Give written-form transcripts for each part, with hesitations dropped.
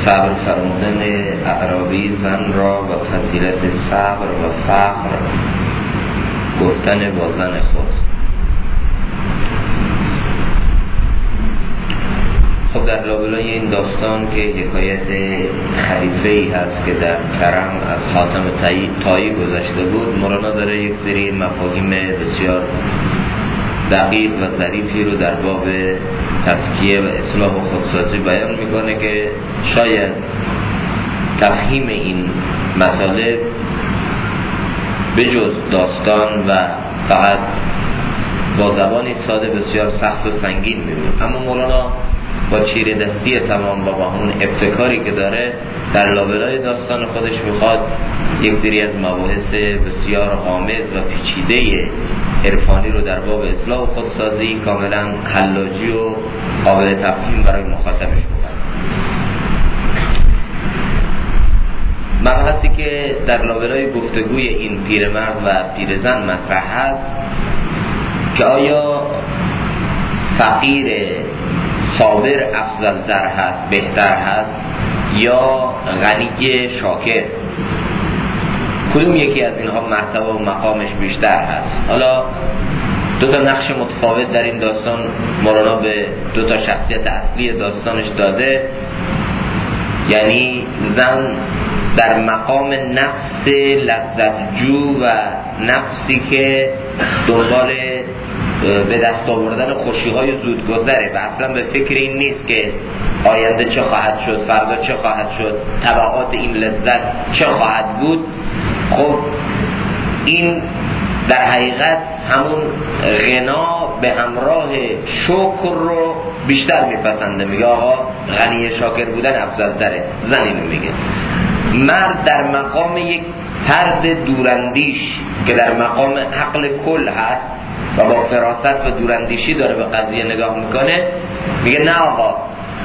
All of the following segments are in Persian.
صبر فرمودن اعرابی زن را و فضیلت صبر و فقر گفتن با زن خود. خب در لابلای این داستان که حکایت خلیفه‌ای هست که در کرم از حاتم طایی گذشته بود، مولانا داره یک سری مفاهیم بسیار دقیق و ظریفی رو در باب تزکیه و اصلاح و خودسازی بیان میکنه که شاید تفهیم این مطالب بجز داستان و فقط با زبانی ساده بسیار سخت و سنگین میبود، اما مولانا با چیره دستی تمام و با همون ابتکاری که داره در لابلای داستان خودش میخواد یک سری از مباحث بسیار غامض و پیچیده عرفانی رو در باب اصلاح و خودسازی کاملا حلاجی و قابل تفهیم برای مخاطبش بکنه. مبحثی که در لابلای گفتگوی این پیرمرد و پیرزن مطرح هست که آیا فقیر صابر افضل تر هست، بهتر هست، یا غنی شاکر؟ کدوم یکی از اینها مرتبه و مقامش بیشتر هست؟ حالا دو تا نقش متفاوت در این داستان مولانا به دو تا شخصیت اصلی داستانش داده، یعنی زن در مقام نفس لذتجو و نفسی که دنبال به دست آوردن خوشی‌های زودگذره و اصلا به فکر این نیست که آینده چه خواهد شد، فردا چه خواهد شد، تبعات این لذت چه خواهد بود. خب این در حقیقت همون غنا به همراه شکر رو بیشتر میپسنده. میگه آقا غنی شاکر بودن افضل تره. زن اینو میگه. مرد در مقام یک طرد دوراندیش که در مقام عقل کل هست و با فراست و دوراندیشی داره به قضیه نگاه میکنه، میگه نه آقا،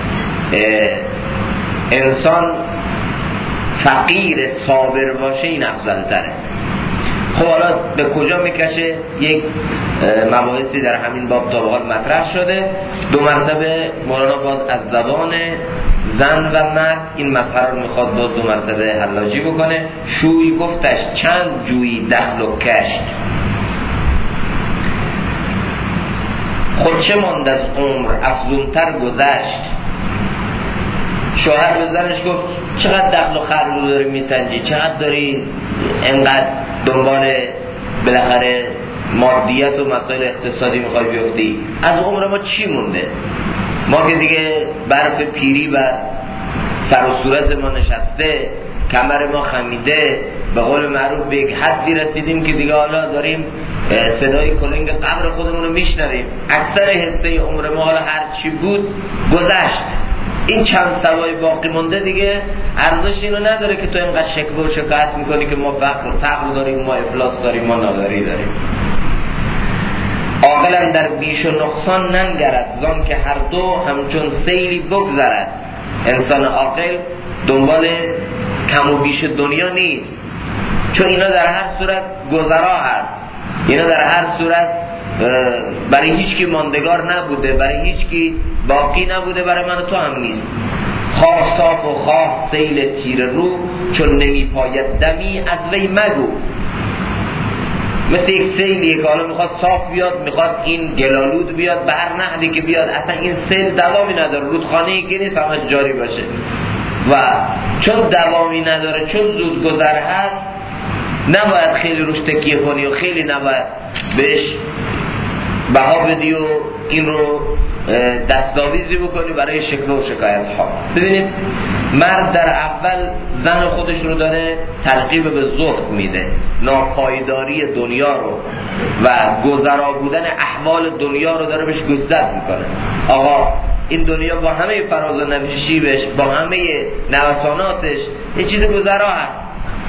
انسان فقیر صابر باشه این افضل تره. خب حالا به کجا میکشه؟ یک مباحثی در همین باب تا به حال مطرح شده. دو مرتبه مولانا باز از زبان زن و مرد این مسئله رو میخواد باز دو مرتبه حلاجی بکنه. شوی گفتش چند جویی دخل و کشت، خود چه ماند از عمر افزونتر گذشت. شوهر به زنش گفت چقدر دخل و خرج رو داری میسنجی، چقدر داری انقدر دنبال بالاخره مادیت و مسائل اقتصادی میخوای بیفتی، از عمر ما چی مونده؟ ما که دیگه برف پیری و سر و صورت ما نشسته، کمر ما خمیده، به قول معروف به یک حدی رسیدیم که دیگه حالا داریم صدای کلنگ قبر خودمون رو میشنویم. اکثر حصه عمر ما حالا هر چی بود گذشت. این چند سوای باقی مونده دیگه ارزش اینو نداره که تو اینقدر شکوه و شکایت میکنی که ما فقر داریم، ما افلاس داریم، ما ناداری داریم. عاقلا در بیش و نقصان ننگرد، زان که هر دو همچون سیلی بگذرد. انسان عاقل دنبال کم و بیش دنیا نیست، چون اینا در هر صورت گذرا هست، اینا در هر صورت برای هیچ کی ماندگار نبوده، برای هیچ کی باقی نبوده، برای من و تو هم نیست. خواه صاف و خواه سیل تیر رو، چون نمی پاید دمی از وی مگو. مثل یک سیلیه که حالا میخواد صاف بیاد، میخواد این گلالود بیاد، به هر نحوی که بیاد، اصلا این سیل دوامی نداره، رودخانه‌ای که نیست همش جاری باشه. و چون دوامی نداره، چون زود گذر هست، نباید خیلی روش تکیه کنی و خیلی نباید بهش بها بدی و این رو دستاویزی بکنی برای شکوه و شکایت ها. ببینید مرد در اول زن خودش رو داره ترغیب به زهد میده، ناپایداری دنیا رو و گذرا بودن احوال دنیا رو داره بهش گوشزد میکنه. آقا این دنیا با همه فراز و نشیبش، با همه نوساناتش یه چیز گذرا هست.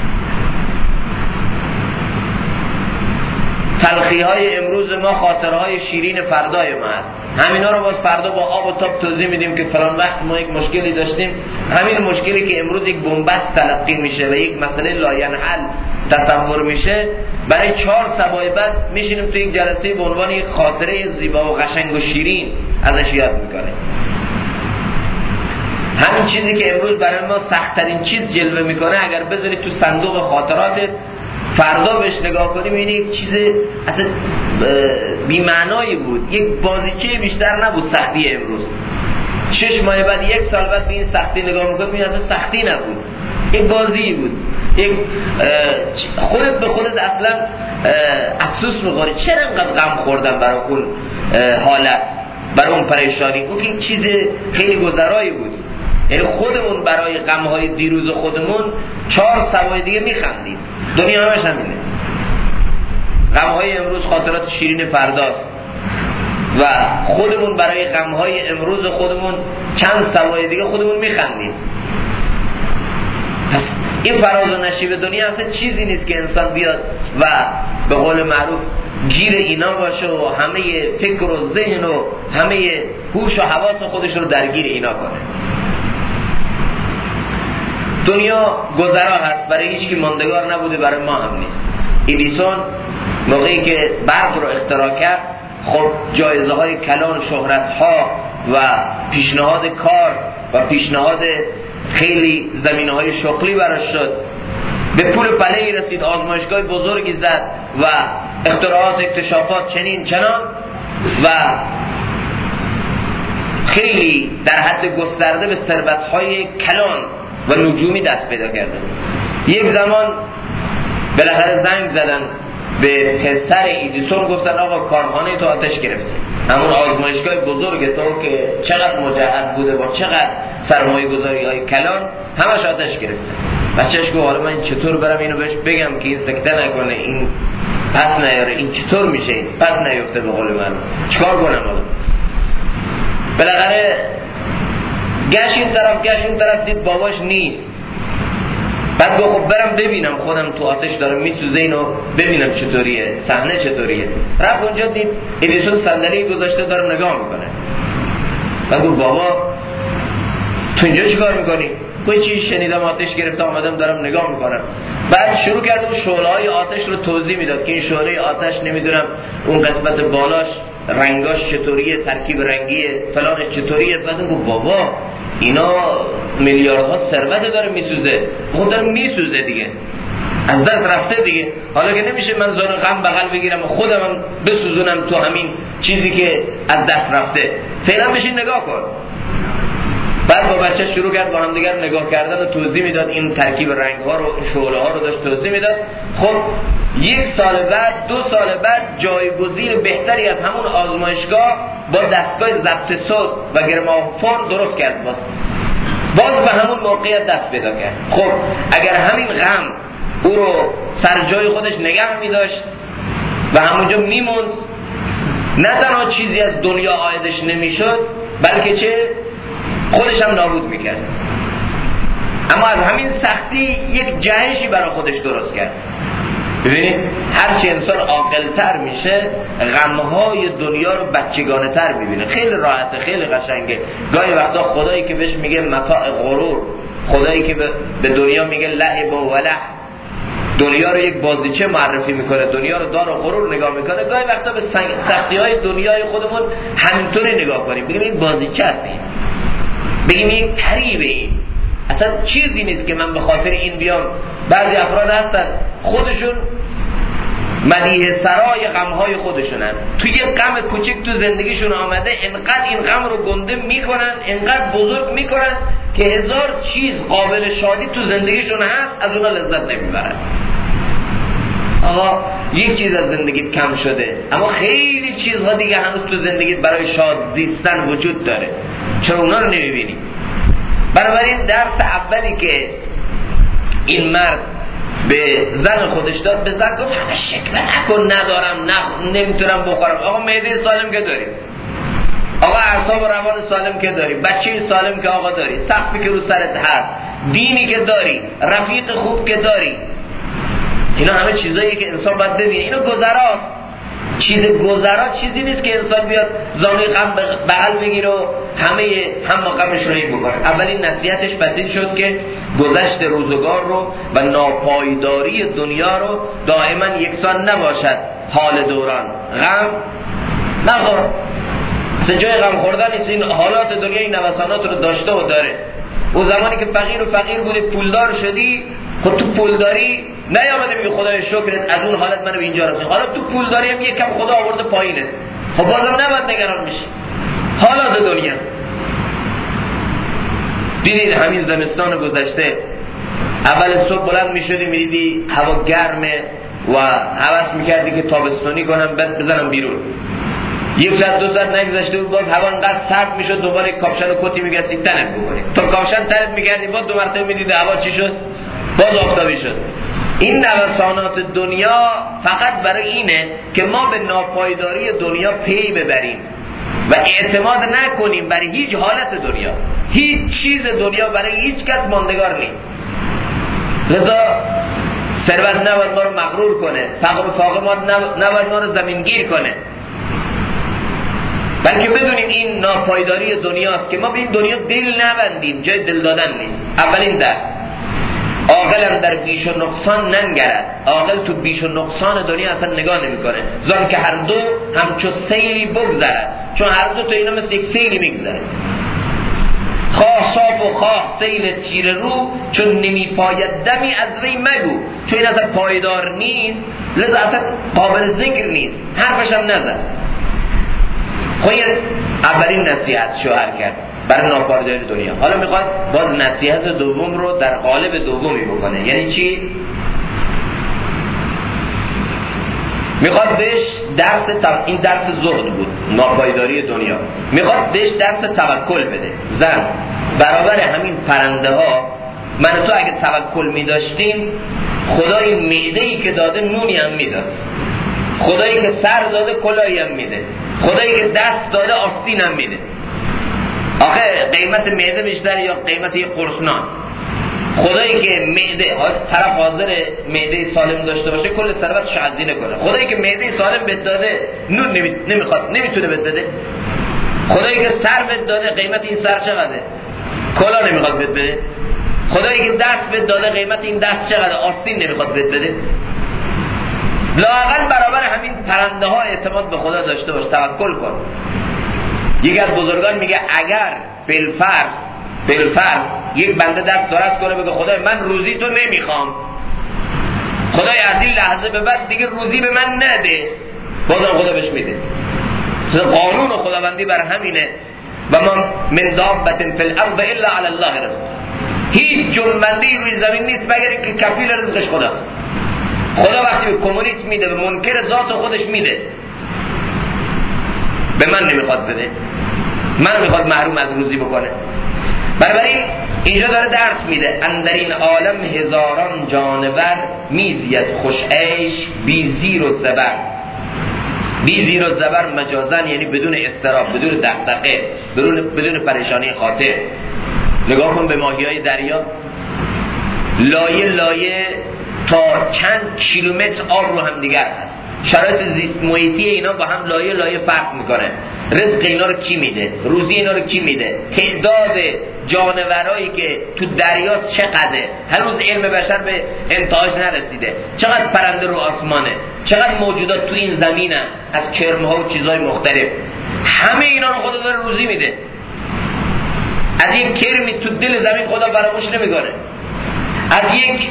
تلخی های امروز ما خاطرهای شیرین فردای ما هست. همینا رو باز فردا با آب و تاب توضیح میدیم که فلان وقت ما یک مشکلی داشتیم. همین مشکلی که امروز یک بنبست تلقی میشه و یک مسئله لاینحل تصور میشه، برای 4 سبای بعد میشینیم تو یک جلسه به عنوان یک خاطره زیبا و قشنگ و شیرین ازش یاد میکنه. همین چیزی که امروز برای ما سخت‌ترین چیز جلوه میکنه اگر بذاری تو صندوق خاطراتت، فردا بهش نگاه کنی می‌بینی یک چیز اصلا بی‌معنایی بود، یک بازیچه بیشتر نبود سختی امروز. 6 ماه بعد، 1 سال بعد به این سختی نگاه میکنی می‌بینی اصلا سختی نبود، یک بازی بود. یک خودت به خودت اصلا افسوس می‌خوری چرا انقدر غم خوردم برای اون حالت، برای اون پریشانی. اون که چیز خیلی گذرایی بود. یعنی خودمون برای غم‌های دیروز خودمون 4 سوای دیگه می‌خندیم. دنیا همش همینه. غم‌های امروز خاطرات شیرین فرداست و خودمون برای غم‌های امروز خودمون چند سوای دیگه خودمون می‌خندیم. پس این فراز و نشیب دنیا اصلا چیزی نیست که انسان بیاد و به قول معروف گیر اینا باشه و همه فکر و ذهن و همه هوش و حواس خودش رو درگیر اینا کنه. دنیا گذرا هست، برای هیچ کی ماندگار نبوده، برای ما هم نیست. ادیسون موقعی که برق رو اختراع کرد، خب جایزه های کلان، شهرت ها و پیشنهاد کار و پیشنهاد خیلی زمینه های شغلی براش شد، به پول پله‌ای رسید، آزمایشگاه بزرگی زد و اختراعات، اکتشافات چنین چنان و خیلی در حد گسترده به ثروت‌های کلان و نجومی دست پیدا کرده. یک زمان بالاخره زنگ زدن به پسر ادیسون، گفتن آقا کارخانه تو آتش گرفته، همون آزمایشگاه بزرگ تو که چقدر مجهز بوده با چقدر سرمایه گذاری های کلان، همش آتش گرفته. بچهش گفت حالا من چطور برم اینو بهش بگم که این سکته نکنه، این پس نیاره، این چطور میشه، این پس نیفته به قول من، چیکار کنم حالا؟ بالاخره گشت این طرف دید باباش نیست. بعد گفت خب برم ببینم، خودم تو آتش دارم میسوزه، اینو ببینم چطوریه، صحنه چطوریه. رفت اونجا دید ادیسون صندلی گذاشته داره نگاه میکنه. بعد گفت بابا تو اینجا چیکار میکنی؟ گفت چی شنیدم آتش گرفته آمدم دارم نگاه میکنم. بعد شروع کرد اون شعله‌های آتش رو توضیح میداد که این شعله آتش نمیدونم اون قسمت بالاش رنگاش چطوریه، ترکیب رنگیه، فلانش چطوریه. بعد گفت بابا اینا میلیاردها ثروت داره میسوزه. خب داره میسوزه دیگه، از دست رفته دیگه، حالا که نمیشه من زان غم بغل بگیرم و خودم بسوزونم تو همین چیزی که از دست رفته. فعلا بشین نگاه کن. بعد با بچه شروع کرد با هم دیگر نگاه کردن و توضیح میداد، این ترکیب رنگ ها رو، شعله ها رو داشت توضیح میداد. خب 1 سال بعد، 2 سال بعد جایگزین بهتری از همون آزمایشگاه با دستگاه ضبط صوت و گرامافون درست کرد. باز به همون موقعیت دست پیدا کرد. خب اگر همین غم او رو سر جای خودش نگه می‌داشت و همونجا میموند، نه تنها چیزی از دنیا عایدش نمیشد، بلکه چه خودش هم نابود میکرد. اما از همین سختی یک جهشی برای خودش درست کرد. ببینید هرچی انسان عاقل‌تر میشه، غم‌های دنیا رو بچگانه تر میبینه. خیلی راحته، خیلی قشنگه. گاهی وقتا خدایی که بهش میگه متاع غرور، خدایی که به دنیا میگه لعب و ولع، دنیا رو یک بازیچه معرفی میکنه، دنیا رو دار و غرور نگاه میکنه. گاهی وقتا به سختی‌های دنیای خودمون همینطوری نگاه کنیم، بگیم این بازیچه است، بگیم این قریبه، این اصلا چیزی نیست که من به خاطر این بیام. بعضی افراد هستن خودشون مدیح سرای غمهای خودشونن، توی یه غم کوچک تو زندگیشون آمده، انقدر این غم رو گنده میکنن، انقدر بزرگ میکنن که 1000 چیز قابل شادی تو زندگیشون هست، از اونا لذت نمیبرن. آقا یک چیز از زندگیت کم شده، اما خیلی چیزها دیگه هنوز تو زندگیت برای شاد زیستن وجود داره، چرا اونا رو نمیبینی؟ بنابراین درس اولی که این مرد به زن خودش داد، به زن گفت همه شکل نکن، ندارم، نمیتونم بخورم. آقا معده سالم که داری، آقا اعصاب و روان سالم که داری، بچه سالم که آقا داری، سقفی که رو سرت هست، دینی که داری، رفیق خوب که داری، اینا همه چیزایی که انسان باید ببینه. اینا گذراست. چیز گذرا چیزی نیست که انسان بیاد زانوی غم بغل بگیره و همه هم غمش رو حیف بکنه. اولین نصیحتش پس این شد که گذشت روزگار رو و ناپایداری دنیا رو دائما یکسان نباشد حال دوران. غم نخور، اصلا جای غم خوردن نیست. این حالات دنیا این نوسانات رو داشته و داره. اون زمانی که فقیر بودی پولدار شدی، خب تو پولداری نیامده میگه خدای شکرت از اون حالت منو به اینجا رسوندی، حالا تو پولداری هم یکم خدا آورده پایینه، خب بازم نباید نگران بشی. حالات دنیا دیدید همین زمستان گذشته اول صبح بلند میشدی میدیدی هوا گرمه و هوس میکردی که تابستونی کنم بعد بزنم بیرون. یک ساعت دو ساعت نگذشته بود باز هوا انقدر سرد میشد دوباره کاپشن و کتی میگستی تنت بکنی، تا کاپشن تنت میکردی باز دو مرتبه میدیدی هوا چی شد، باز آفتابی شد. این نوسانات دنیا فقط برای اینه که ما به ناپایداری دنیا پی ببریم و اعتماد نکنیم برای هیچ حالت دنیا. هیچ چیز دنیا برای هیچ کس ماندگار نیست. لذا ثروت نباید ما رو مغرور کنه، فقر و فاقه نباید ما رو زمینگیر کنه، بلکه بدونیم این ناپایداری دنیاست که ما به این دنیا دل نبندیم، جای دل دادن نیست. اولین درس، عاقل در بیش و نقصان ننگرد. عاقل تو بیش و نقصان دنیا اصلا نگاه نمیکنه، زان که هر دو همچو سیلی بگذرد، چون هر دو تو اینا مثل یک سیلی میگذره. خواه صاف و خواه سیل تیر رو، چون نمی پاید دمی از وی مگو. چون این اصلا پایدار نیست لذا اصلا قابل ذکر نیست، حرفش هم نزد. خواهی اولین نصیحت شوهر کرد برای ناپایداری دنیا. حالا میخواد باز نصیحت دوم رو در قالب دومی بکنه. یعنی چی؟ میخواد بهش این درس زهد بود، ناپایداری دنیا. میخواد بهش درس توکل بده. زن برابر همین پرنده ها، من تو اگه توکل میداشتیم خدای معده‌ای که داده نونی هم میداد، خدایی که سر داده کلاهی هم میده، خدایی که دست داده آستین هم میده. آخه قیمت معده بیشتره یا قیمت یک قرص نان؟ خدایی که معده طرف حاضر معده سالم داشته باشه کل ثروتش هزینه کنه. خدایی که معده سالم بهت داده نون نمیخواد، نمیتونه بهت بده. خدایی که سر بهت داده قیمت این سر چقدره؟ کلا نمیخواد بهت بده. خدایی که دست بهت داده قیمت این دست چقدره؟ آستین نمیخواد بهت بده. لااقل برابر همین پرنده ها اعتماد به خدا داشته باش، توکل کن. یکی از بزرگان میگه اگر بالفرض یک بنده دست دراز کنه بگه خدای من روزی تو نمیخوام، خدای از این لحظه به بعد دیگه روزی به من نده، بازم خدا بهش میده. قانون خداوندی بر همینه و ما من دابة فی الارض الا علی الله رزق. هیچ جنبنده‌ای روی زمین نیست مگر که کفیل رزقش خداست. خدا وقتی به کمونیست میده، به منکر ذات خودش میده، به من نمیخواد بده، من میخواد محروم از روزی بکنه. بنابراین اینجا داره درس میده اندر این عالم هزاران جانور میزید خوش عیش بی زیر و زبر. بی زیر و زبر مجازن یعنی بدون اضطراب، بدون دغدغه، بدون پریشانی خاطر. نگاه کن به ماهی‌های دریا، لایه لایه تا چند کیلومتر آب رو هم دیگر هست. شرایط زیست محیطی اینا با هم لایه لایه فرق میکنه. رزق اینا رو کی میده؟ روزی اینا رو کی میده؟ تعداد جانورایی که تو دریاست چقدره؟ هنوز علم بشر به انتهاش نرسیده. چقدر پرنده رو آسمانه، چقدر موجودات تو این زمینن از کرم‌ها و چیزهای مختلف. همه اینا رو خدا داره روزی میده. از یک کرمی تو دل زمین خدا فراموش نمیکنه. از یک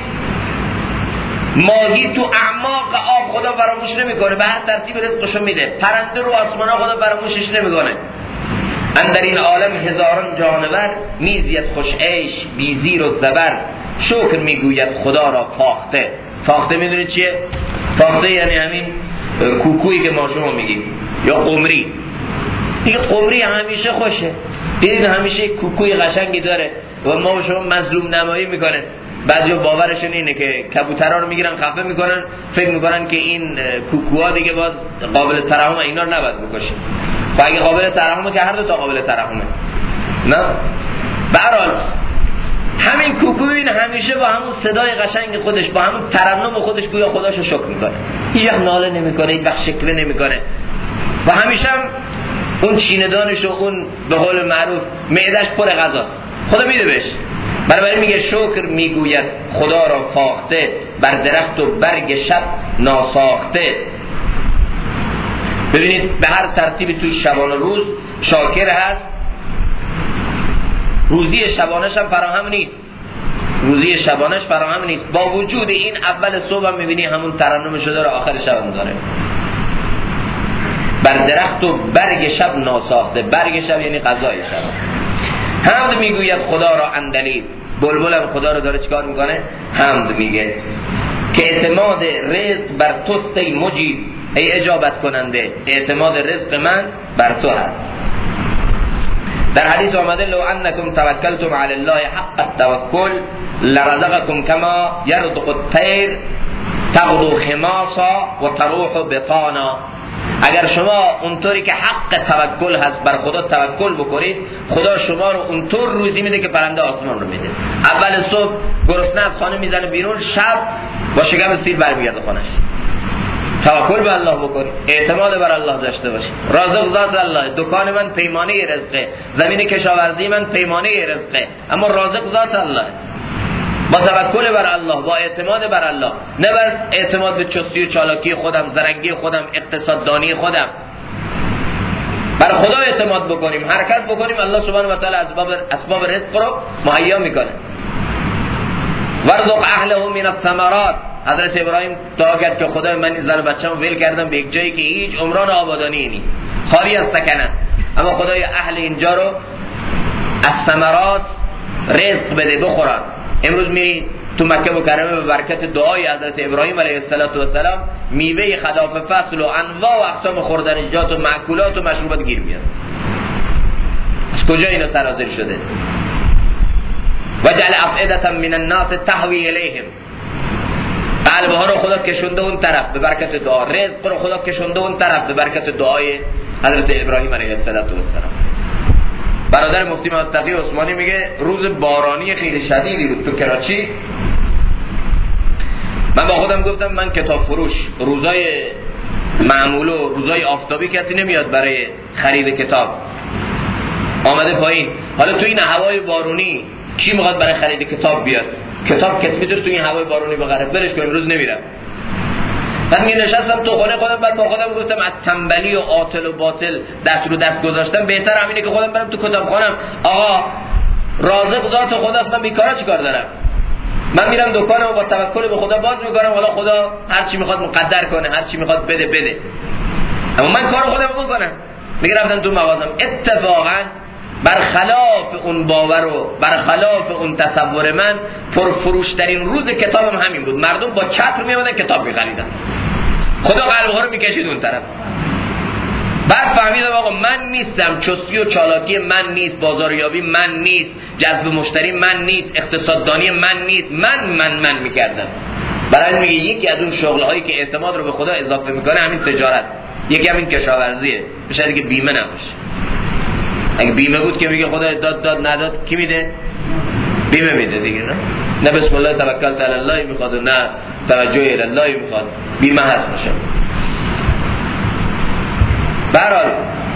ماهی تو اعماق آب خدا فراموش نمیکنه، به هر ترتیب رزقشو میده. پرنده رو آسمان ها خدا فراموشش نمیکنه. اندر این عالم هزاران جانور میزید خوش عیش بی زیر و زبر. شکر میگوید خدا را فاخته. فاخته میدونید چیه؟ فاخته یعنی همین کوکویی که ما شما میگیم، یا قمری. دیگه قمری همیشه خوشه، دیدید همیشه کوکوی قشنگی داره و ما شما مظلوم نمایی میکنه. بعضی باورشون اینه که کبوترها رو میگیرن خفه میکنن، فکر میکنن که این کوکوها دیگه باز قابل ترحم، اینا رو نباید بکشن. و اگه قابل ترحمه که هر دو تا قابل ترحمه. نه به هر حال همین کوکو این همیشه با همون صدای قشنگ خودش، با همون ترنم خودش گویا خداشو شکر میکنه. هیچ وقت ناله نمیکنه، هیچ وقت شکوه نمیکنه و همیشه هم اون چیندانش و اون به قول معروف معده‌اش پر غذاست، خدا میده بهش. بنابراین میگه شکر میگوید خدا را فاخته، بر درخت و برگ شب ناساخته. ببینید به هر ترتیبی توی شبان روز شاکر هست. روزی شبانش هم فراهم نیست، روزی شبانش فراهم نیست. با وجود این اول صبح هم میبینی همون ترنمش رو داره، آخر شب هم داره. بر درخت و برگ شب ناساخته، برگ شب یعنی غذای شب. حمد میگوید خدا را اندلیب، بلبل هم خدا رو داره چیکار میکنه؟ حمد میگه که اعتماد رزق بر توست ای مجیب، ای اجابت کننده، اعتماد رزق من بر تو هست. در حدیث آمده لو انکم توکلتم علی الله حق التوکل لرزقکم کما یرزق الطیر تغدو خماصا و تروح بطانا. اگر شما اونطوری که حق توکل هست بر خدا توکل بکنید، خدا شما رو اونطور روزی میده که پرنده آسمان رو میده. اول صبح گرسنه از خانه میزنه بیرون، شب با شکم سیر برمیگرده خونش. توکل به الله بکنید، اعتماد بر الله داشته باشید. رازق ذات الله، دکان من پیمانه رزقه، زمین کشاورزی من پیمانه رزقه، اما رازق ذات الله. با توکل بر الله، با اعتماد بر الله، نه بر اعتماد به چستی و چالاکی خودم، زرنگی خودم، اقتصاددانی خودم. بر خدا اعتماد بکنیم، حرکت بکنیم، الله سبحانه و تعالی اسباب رزق رو مهیا میکنه. ورزق اهله من الثمرات. حضرت ابراهیم دعا کرد که خدای من این زن و بچه‌مو ول کردم به یک جایی که هیچ عمران آبادانی نیست، خالی از سکنه، اما خدای اهل اینجا رو از ثمرات رزق بده بخورن. امروز میری تو مکه مکرمه به برکت دعای حضرت ابراهیم علیه السلام میوه خلاف فصل و انواع و اقسام خوردنیجات و مأکولات و مشروبات گیر میاد. از کجا اینا سرازیر شده؟ وجعل افئدة من الناس تهوی الیهم. قلبها رو خدا کشونده اون طرف به برکت دعا، رزق رو خدا کشونده اون طرف به برکت دعای حضرت ابراهیم علیه السلام. برادر مفتی محمد تقی عثمانی میگه روز بارانی خیلی شدیدی بود تو کراچی. من با خودم گفتم من کتاب فروش روزای معمول و روزای آفتابی کسی نمیاد برای خرید کتاب، آمده پایین. حالا تو این هوای بارونی کی میخواد برای خرید کتاب بیاد؟ کتاب کسی میتونه تو این هوای بارونی بخره؟ برش کنم روز نمیرم. من می نشستم تو خونه خودم، بعد با خودم گفتم از تنبلی و عاطل و باطل دست رو دست گذاشتم بهتر همینه که خودم برم تو کتابخونم. آقا رازق ذات خداست، من بیکارا چیکار دارم؟ من میرم دکانمو با توکل به خدا باز میکنم، حالا خدا هر چی میخواد مقدر کنه، هر چی میخواد بده. اما من کار خودم بکنم. میگرفتم تو مغازم، اتفاقا برخلاف اون باور و برخلاف اون تصور من پرفروشترین روز کتابم همین بود. مردم با چتر میامدن کتاب میخریدن، خدا قلبها رو میکشید اون طرف. بعد فهمیدم آقا من نیستم، چستی و چالاکی من نیست، بازاریابی من نیست، جذب مشتری من نیست، اقتصاددانی من نیست، من میکردم. برای میگه یکی از اون شغلهایی که اعتماد رو به خدا اضافه میکنه همین تجارت، یکی همین کشاورزیه. بشه که بیمه نباشه. اگه بیمه بود که میگه خدا داد نداد کی میده؟ بیمه میده دیگه. نه بسم الله توکلت علی الله میخواد، نه توجه الی الله میخواد، بیمه هست باشه. برحال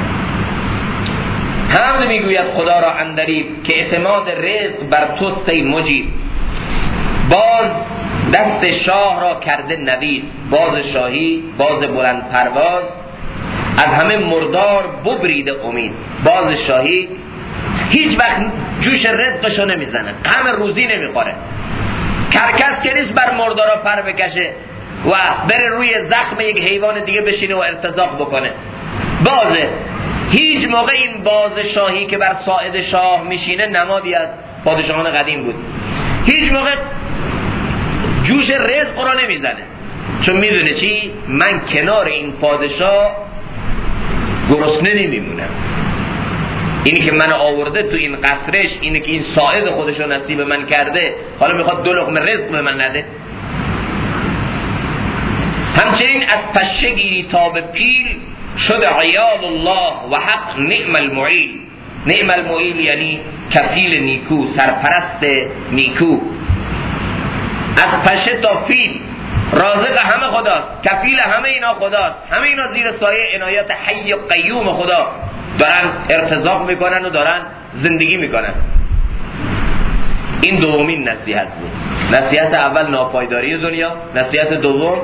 حمد میگوید خدا را اندریب که اعتماد رزق بر توست ای مجیب. باز دست شاه را کرده نوید، باز شاهی باز بلند پرواز، از همه مردار ببریده امید. باز شاهی هیچ وقت جوش رزقشو نمیزنه، همه روزی نمیخوره. کرکس که نیست بر مردارا پر بکشه و بره روی زخم یک حیوان دیگه بشینه و ارتزاق بکنه. بازه هیچ موقع این باز شاهی که بر ساعد شاه میشینه نمادی از پادشاهان قدیم بود، هیچ موقع جوش رزق رو نمیزنه، چون میدونه چی؟ من کنار این پادشاه گرسنه نمیمونم. اینی که من آورده تو این قصرش، اینی که این ساعد خودشو نصیب من کرده، حالا میخواد 2 لقمه رزق به من نده؟ همچنین از پشه گیری تا به پیل، شد عیال الله و حق نعم المعیل. نعم المعیل یعنی کفیل نیکو، سرپرست نیکو. از پشه تا فیل رازق همه خداست، کفیل همه اینا خداست، همه اینا زیر سایه عنایت حی و قیوم خدا دارن ارتزاق میکنن و دارن زندگی میکنن. این دومین نصیحت بود. نصیحت اول ناپایداری دنیا، نصیحت دوم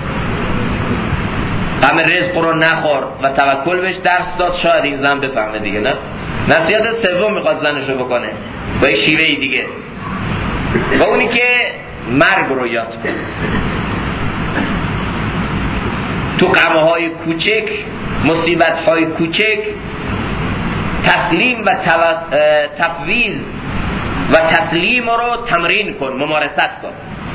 غم رزق رو نخور و توکل بهش درس داد، شاید این زن بفهمه دیگه. نه، نصیحت سوم میخواد زنشو بکنه، با شیوه دیگه، و اونی که مرگ رو یاد کن. تو غمهای کوچک، مصیبت‌های کوچک تسلیم و تفویض و تسلیم رو تمرین کن، ممارست کن،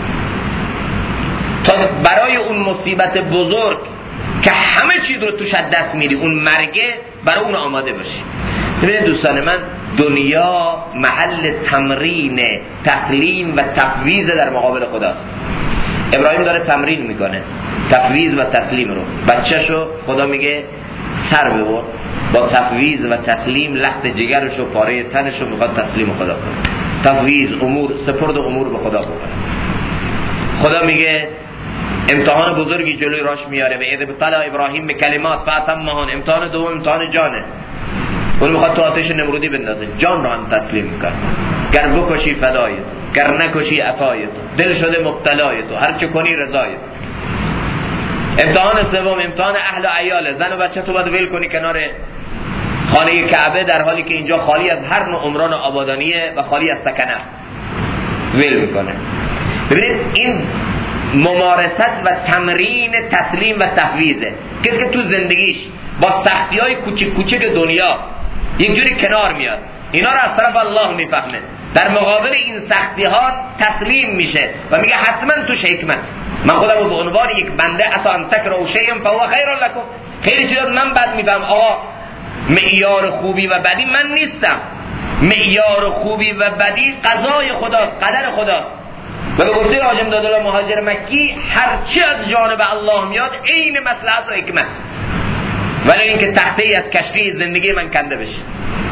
تا برای اون مصیبت بزرگ که همه چیز رو توش از دست میدی، اون مرگه، برای اون آماده باشی. ببینید دوستان من، دنیا محل تمرین تسلیم و تفویض در مقابل خداست. ابراهیم داره تمرین میکنه تفویض و تسلیم رو. بچه‌شو خدا میگه سر ببر، با تفویض و تسلیم لخت جگرشو، پاره تنشو میخواد تسلیم خدا کنه. تفویض امور، سپرد امور به خدا بکنه. خدا میگه امتحان بزرگی جلوی راش میاره. به اذ ابتلی ابراهیم به کلمات فاتمهن. امتحان دوم امتحان جانه. اون میخواد تو آتش نمرودی بندازه، جان رو هم تسلیم میکنه. گر بکشی فدای تو، گر نکشی عطای تو، دل شده مبتلای تو، هر چه کنی رضای تو. امتحان سوم امتحان اهل و عیاله. زن و بچه تو باید ول کنی کنار خانه کعبه، در حالی که اینجا خالی از هر نوع عمران و آبادانیه و خالی از سکنه. ول میکنه. ببینید این ممارست و تمرین تسلیم و تفویضه. کسی که تو زندگیش با سختی‌های کوچک کوچک دنیا یک جوری کنار میاد، اینا رو از طرف الله میفهمه، در مقابل این سختی‌ها تسلیم میشه و میگه حتما توش حکمت. من خودم رو به عنوان یک بنده عسى ان تکرهوا شیئا فهو خیر لکم. خیلی چیزا من بد میفهم. آقا معیار خوبی و بدی من نیستم. معیار خوبی و بدی قضای خداست، قدر خداست. و به گفته حاج امدادالله مهاجر مکی، هرچی از جانب الله میاد عین مصلحت و حکمت، ولی اینکه تخته از کشتی زندگی من کنده بشه.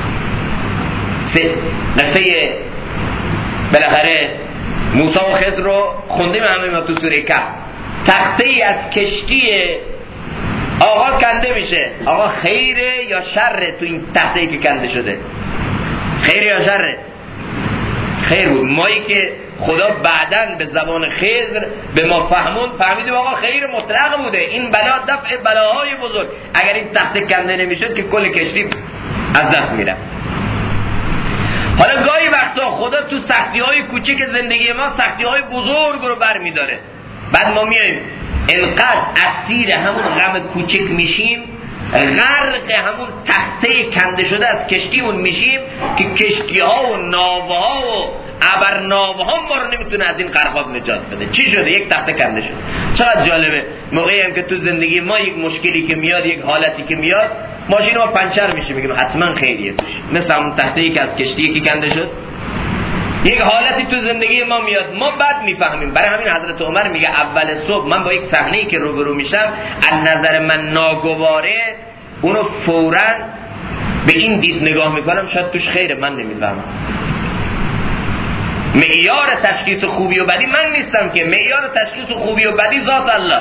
قصه بالاخره موسی و خضر رو خوندیم همه ما تو سوره کهف. تخته از کشتی آقا کنده میشه. آقا خیره یا شره تو این تخته که کنده شده؟ خیره یا شره؟ خیر بود. مایی که خدا بعداً به زبان خضر به ما فهمیدیم آقا خیر مطلق بوده. این بلا دفع بلاهای بزرگ. اگر این تخته کنده نمیشد که کل کشتی از دست میره. حالا گاهی وقتا خدا تو سختی‌های کوچک زندگی ما سختی‌های بزرگ رو برمی‌داره. بعد ما میایم انقدر اسیر همون غم کوچک میشیم، غرق همون تخته کنده شده از کشتیمون میشیم که کشتی‌ها و ناوها و ابرناوها ما رو نمیتونه از این غرقاب نجات بده. چی شده؟ یک تخته کنده شد. چقدر جالبه. موقعی هم که تو زندگی ما یک مشکلی که میاد، یک حالتی که میاد، ماشین ما پنچر میشه، میگیم حتما خیریه توش، مثل همون تخته‌ای که از کشتی که کنده شد. یک حالتی تو زندگی ما میاد، ما بعد میفهمیم. برای همین حضرت عمر میگه اول صبح من با یک صحنه‌ای که روبرو میشم، از نظر من ناگواره، اونو فوراً به این دید نگاه میکنم، شاید توش خیره، من نمیفهمم. معیار تشخیص خوبی و بدی من نیستم که، معیار تشخیص خوبی و بدی ذات الله.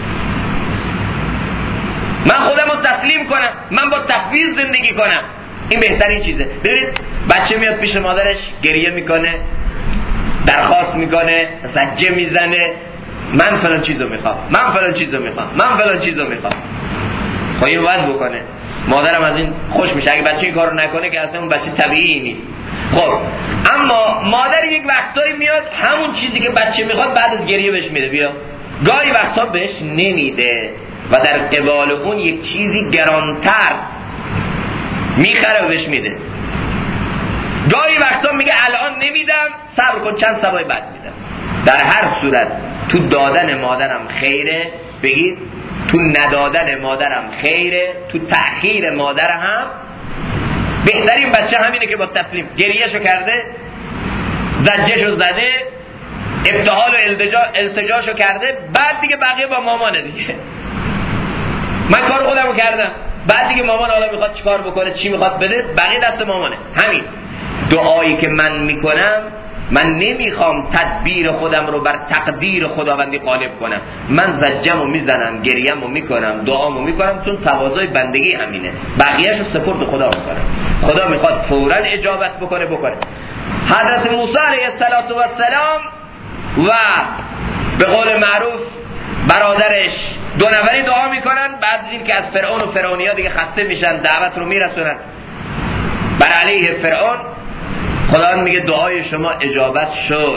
من خودم رو تسلیم کنم، من با تفویض زندگی کنم، این بهترین چیزه. ببینید بچه میاد پیش مادرش گریه میکنه، درخواست میکنه، سجه میزنه، من فلان چیزو میخوام، من فلان چیزو میخوام، من فلان چیزو میخوام. خب این باید بکنه. مادرم از این خوش میشه. اگه بچه این کارو نکنه که اصلا اون بچه طبیعی نیست. خب اما مادر یک وقتایی میاد همون چیزی که بچه میخواد بعد از گریه بهش میده. بیا گاهی وقتا بهش نمیده و در قبال اون یک چیزی گرانتر میخره و بهش میده. گاهی وقتا میگه الان نمیدم، صبر کن چند سبای بعد میدم. در هر صورت تو دادن مادرم خیره، بگید تو ندادن مادرم خیره، تو تأخیر مادر هم بهترین. بچه همینه که با تسلیم گریهشو کرده، زجهشو زده، ابتحال و التجاشو کرده، بعد دیگه بقیه با مامانه دیگه. من کار خودمو کردم، بعد دیگه مامان حالا میخواد چیکار بکنه، چی میخواد بده، بقیه دست مامانه. همین دعایی که من میکنم، من نمیخوام تدبیر خودم رو بر تقدیر خداوندی غالب کنم. من زجمو میزنم، گریه‌مو میکنم، دعامو میکنم، چون تواضع بندگی همینه. بقیه‌شو سپرد خدا میکنم. خدا میخواد فوراً اجابت بکنه. حضرت موسی علیه السلام و به قول معروف برادرش دو نفری دعا میکنن. بعد از این که از فرعون و فرعونیا دیگه خسته میشن، دعوت رو میرسونن بر علیه فرعون، خداوند میگه دعای شما اجابت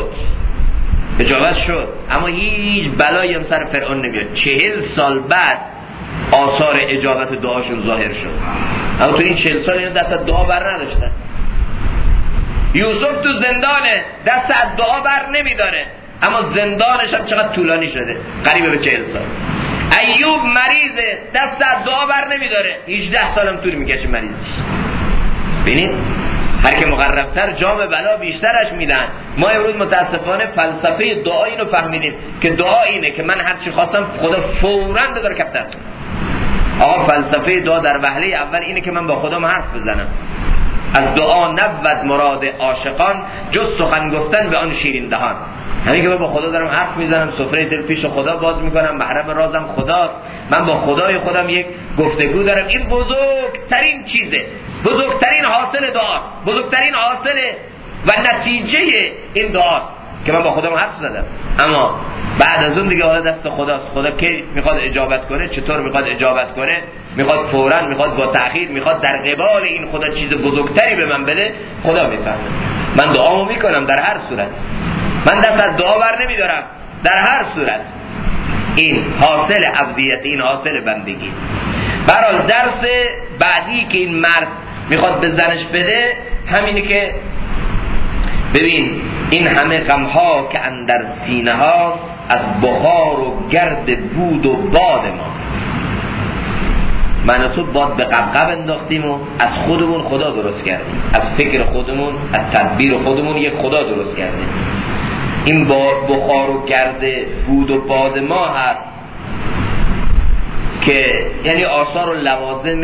شد، اما هیچ بلایی هم سر فرعون نمیاد. 40 سال بعد آثار اجابت دعاشون ظاهر شد، اما تو این 40 سال اینا دست از دعا بر نداشتن. یوسف تو زندانه، دست از دعا بر نمیداره، اما زندانش هم چقدر طولانی شده، قریب به 40 سال. ایوب مریضه، دست از دعا بر نمیداره، 18 سالم طول میکشه مریضش. ببینید هر که مقربتر جام بلا بیشترش میدن. ما امروز متاسفانه فلسفه دعا اینو فهمیدیم که دعا اینه که من هر چی خواستم خدا فوراً بذاره کف دستم. آقا فلسفه دعا در وهله اول اینه که من با خدا حرف بزنم. از دعا نبود مراد عاشقان، جز سخن گفتن به آن شیرین دهان. همین که من با خدا دارم حرف میزنم، سفره دل پیش خدا باز میکنم، محرم رازم خداست، من با خدای خودم یک گفتگو دارم. این بزرگترین چیزه، بزرگترین حاصل دعاست، بزرگترین حاصل و نتیجه این دعاست که من با خودم حرف زدم. اما بعد از اون دیگه حالا دست خداست. خدا که میخواد اجابت کنه، چطور میخواد اجابت کنه، میخواد فوراً، میخواد با تأخیر، میخواد در قبال این خدا چیز بزرگتری به من بده، خدا میفهمه. من دعامو میکنم در هر صورت، من دست از دعا بر نمیدارم در هر صورت. این حاصل عبدیت، این حاصل بندگی. برای درس بعدی که این مرد میخواد به زنش بده همینه که ببین این همه غمها که اندر سینه هاست، از بخار و گرد بود و باد ماست. من و تو باد به قبقب انداختیم و از خودمون خدا درست کردیم، از فکر خودمون، از تدبیر خودمون یک خدا درست کردیم. این بخار و گرد بود و باد ما هست که یعنی آثار و لوازم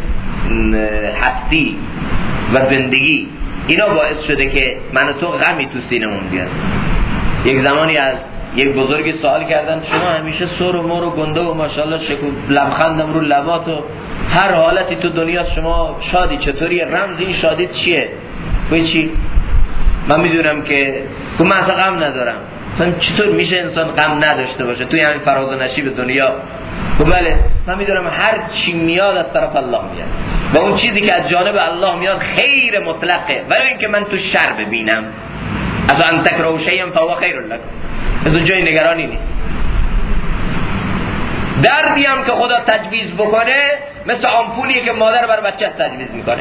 هستی و زندگی، اینا باعث شده که من و تو غمی تو سینمون بیاد. یک زمانی از یک بزرگی سوال کردن شما همیشه سر و مور و گنده و ماشاءالله لبخندم رو لبات و هر حالتی تو دنیا شما شادی، چطوری؟ رمز این شادی چیه؟ بگی چی؟ من میدونم که من اصلا غم ندارم. مثلا چطور میشه انسان غم نداشته باشه توی همین فراز و نشیب دنیا؟ بله من میدونم هر چی میاد از طرف الله میاد و اون چیزی که از جانب الله میاد خیر مطلقه، ولی اینکه من تو شر ببینم از ان تکرهوا شیئا فهو خیر لکم، از اون جای نگرانی نیست. دردی هم که خدا تجویز بکنه مثل آمپولیه که مادر بر بچه تجویز میکنه،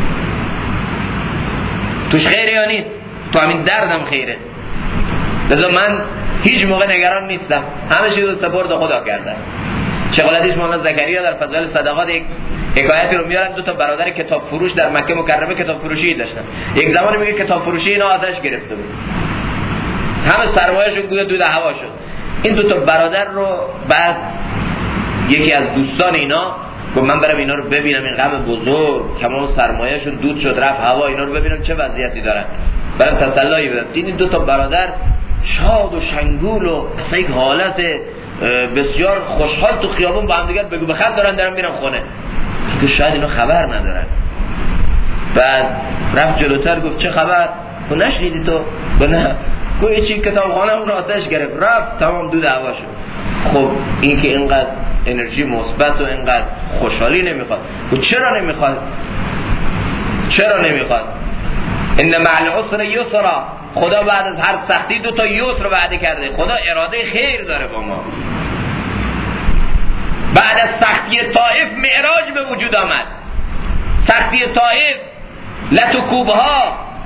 توش خیره یا نیست؟ تو همین دردم خیره. لذا من هیچ موقع نگران نیستم، همه چیز رو سپرد خدا کردم. شیخ الحدیث مولانا زکریا در فضائل صدقات یک حکایتی رو میارن. دو تا برادر کتاب فروش در مکه مکرمه کتاب فروشی داشتن. یک زمانی میگه کتاب فروشی اینا آتش گرفته بود، همه سرمایه‌شون دود هوا شد. این دو تا برادر رو بعد یکی از دوستان اینا گفت من برم اینا رو ببینم، این غم بزرگ تمام سرمایه‌شون دود شد رفت هوا، اینا رو ببینم چه وضعیتی دارن، برام تسلایی بدم. این دو تا برادر شاد و شنگول و اصلا یک حالت بسیار خوشحال تو خیابون با هم دیگه بگو بخیر دارن میرن خونه که شاید اینا خبر ندارن. بعد رفت جلوتر گفت چه خبر؟ تو نشنیدی تو؟ گفت نه. گفت چی کتابخانه اون رو آتش گرفت رفت تمام دود هوا شد. خب این که اینقدر انرژی مثبت و اینقدر خوشحالی نمیخواد. گفت چرا نمیخواد؟ ان مع العسر یسرا، خدا بعد از هر سختی دو تا یسر وعده کرده. خدا اراده خیر داره با ما. بعد از سختی طائف معراج به وجود آمد. سختی طائف، لتکوبها،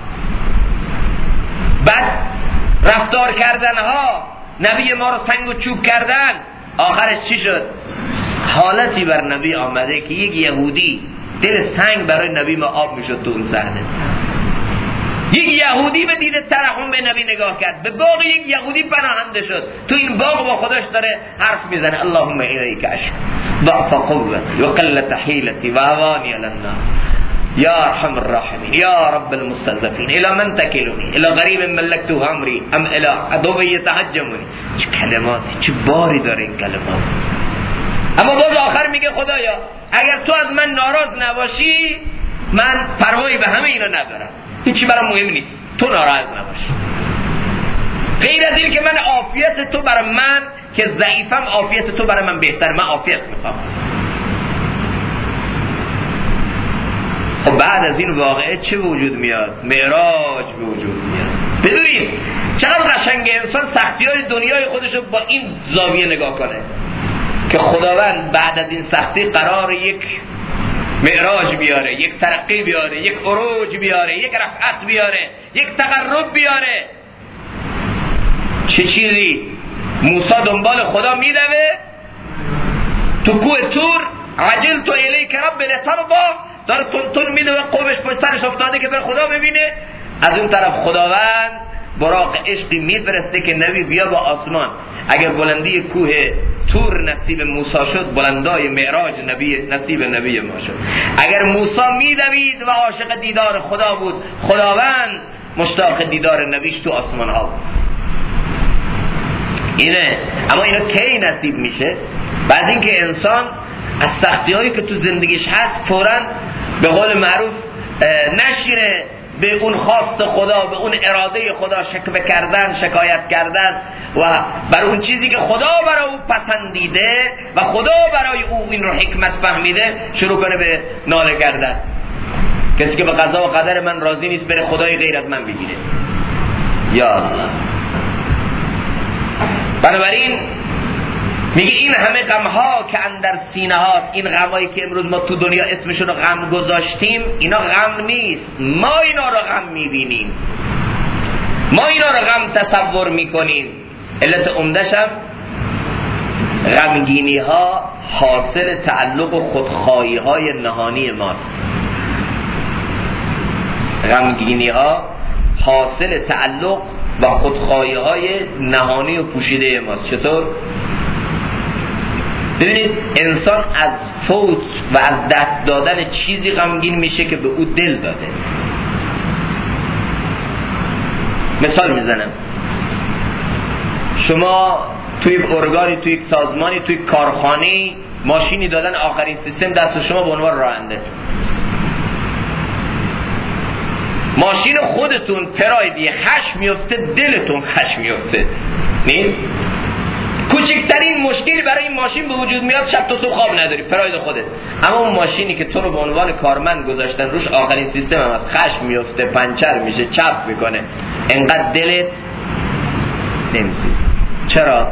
بعد رفتار کردنها، نبی ما رو سنگ و چوب کردن، آخرش چی شد؟ حالتی بر نبی آمده که یک یهودی دل سنگ برای نبی ما آب میشد تو اون صحنه. یک یهودی به دید ترحم به نبی نگاه کرد، به باغ یک یهودی پناهنده شد، تو این باغ با خودش داره حرف میزنه اللهم الیک اشکو ضعف قوتی و قلت حیلتی و هوانی علی الناس یا ارحم الراحمین یا رب المستضعفین الی من تکلونی الی غریب ملکته امری ام الی عدو یتهجمونی. چه کلماتی، چه باری داره این کلمات. اما باز آخر میگه خدایا اگر تو از من ناراض نباشی من پروایی به همه اینا ندارم، هیچی برام مهم نیست، تو ناراض نباشی. غیر از این که من عافیت تو برای من که ضعیفم، عافیت تو برای من بهتر، من عافیت میخوام. خب بعد از این واقعه چه وجود میاد؟ معراج به وجود میاد. بدونید چقدر قشنگه انسان سختی‌های دنیای خودش رو با این زاویه نگاه کنه که خداوند بعد از این سختی قرار یک معراج بیاره، یک ترقی بیاره، یک عروج بیاره، یک رفعت بیاره، یک تقرب بیاره. چه چیزی؟ موسی دنبال خدا میدوه تو کوه تور، عجلت الیک رب لترضی، داره تون میدوه، قومش پشت سرش افتاده که بر خدا ببینه. از اون طرف خداوند براق عشقی میفرسته که نبی بیا با آسمان. اگر بلندی کوه تور نصیب موسی شد، بلندای معراج نصیب نبی ما شد. اگر موسی میدوید و عاشق دیدار خدا بود، خداوند مشتاق دیدار نبیش تو آسمان ها بود. اینه. اما اینا کی نصیب میشه؟ بعد اینکه انسان از سختی هایی که تو زندگیش هست فوراً به قول معروف نشینه به اون خواست خدا، به اون اراده خدا شکوه کردن، شکایت کردن و بر اون چیزی که خدا برای او پسندیده و خدا برای او این رو حکمت فهمیده شروع کنه به ناله کردن. کسی که به قضا و قدر من راضی نیست بره خدای غیر از من بگیره. یا الله. بنابراین میگه این همه غمها که اندر سینه هاست، این غمایی که امروز ما تو دنیا اسمشون رو غم گذاشتیم، اینا غم نیست، ما اینا رو غم میبینیم، ما اینا رو غم تصور میکنیم. علت عمده‌شم غمگینی ها حاصل تعلق و خودخواهی های نهانی ماست. غمگینی ها حاصل تعلق و خودخواهی های نهانی و پوشیده ماست. چطور؟ ببینید انسان از فوت و از دست دادن چیزی غمگین میشه که به او دل داده. مثال میزنم، شما توی یک ارگانی، توی یک سازمانی، توی یک کارخانه ماشینی دادن آخرین سیستم دست شما به عنوان راننده. ماشین خودتون پرایدی خشم میفته، دلتون خشم میفته نیست؟ کوچکترین مشکلی برای این ماشین به وجود میاد، شب تا صبح خواب نداری، پراید خودت. اما اون ماشینی که تو رو به عنوان کارمند گذاشتن روش آخرین سیستم هم از خشم میفته، پنچر میشه، چپ میکنه، انقدر دلت نمیسوزه. چرا؟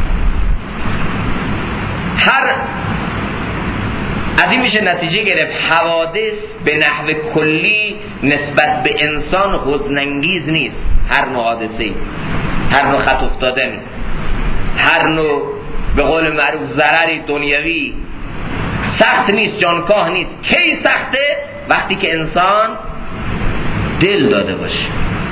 از این میشه نتیجه گرفت حوادث به نحو کلی نسبت به انسان حزن‌انگیز نیست. هر نوع حادثه‌ای، هر نوع خط افتادنی، هر نوع به قول معروف ضرری دنیوی سخت نیست، جانکاه نیست. کی سخته؟ وقتی که انسان دل داده باشه.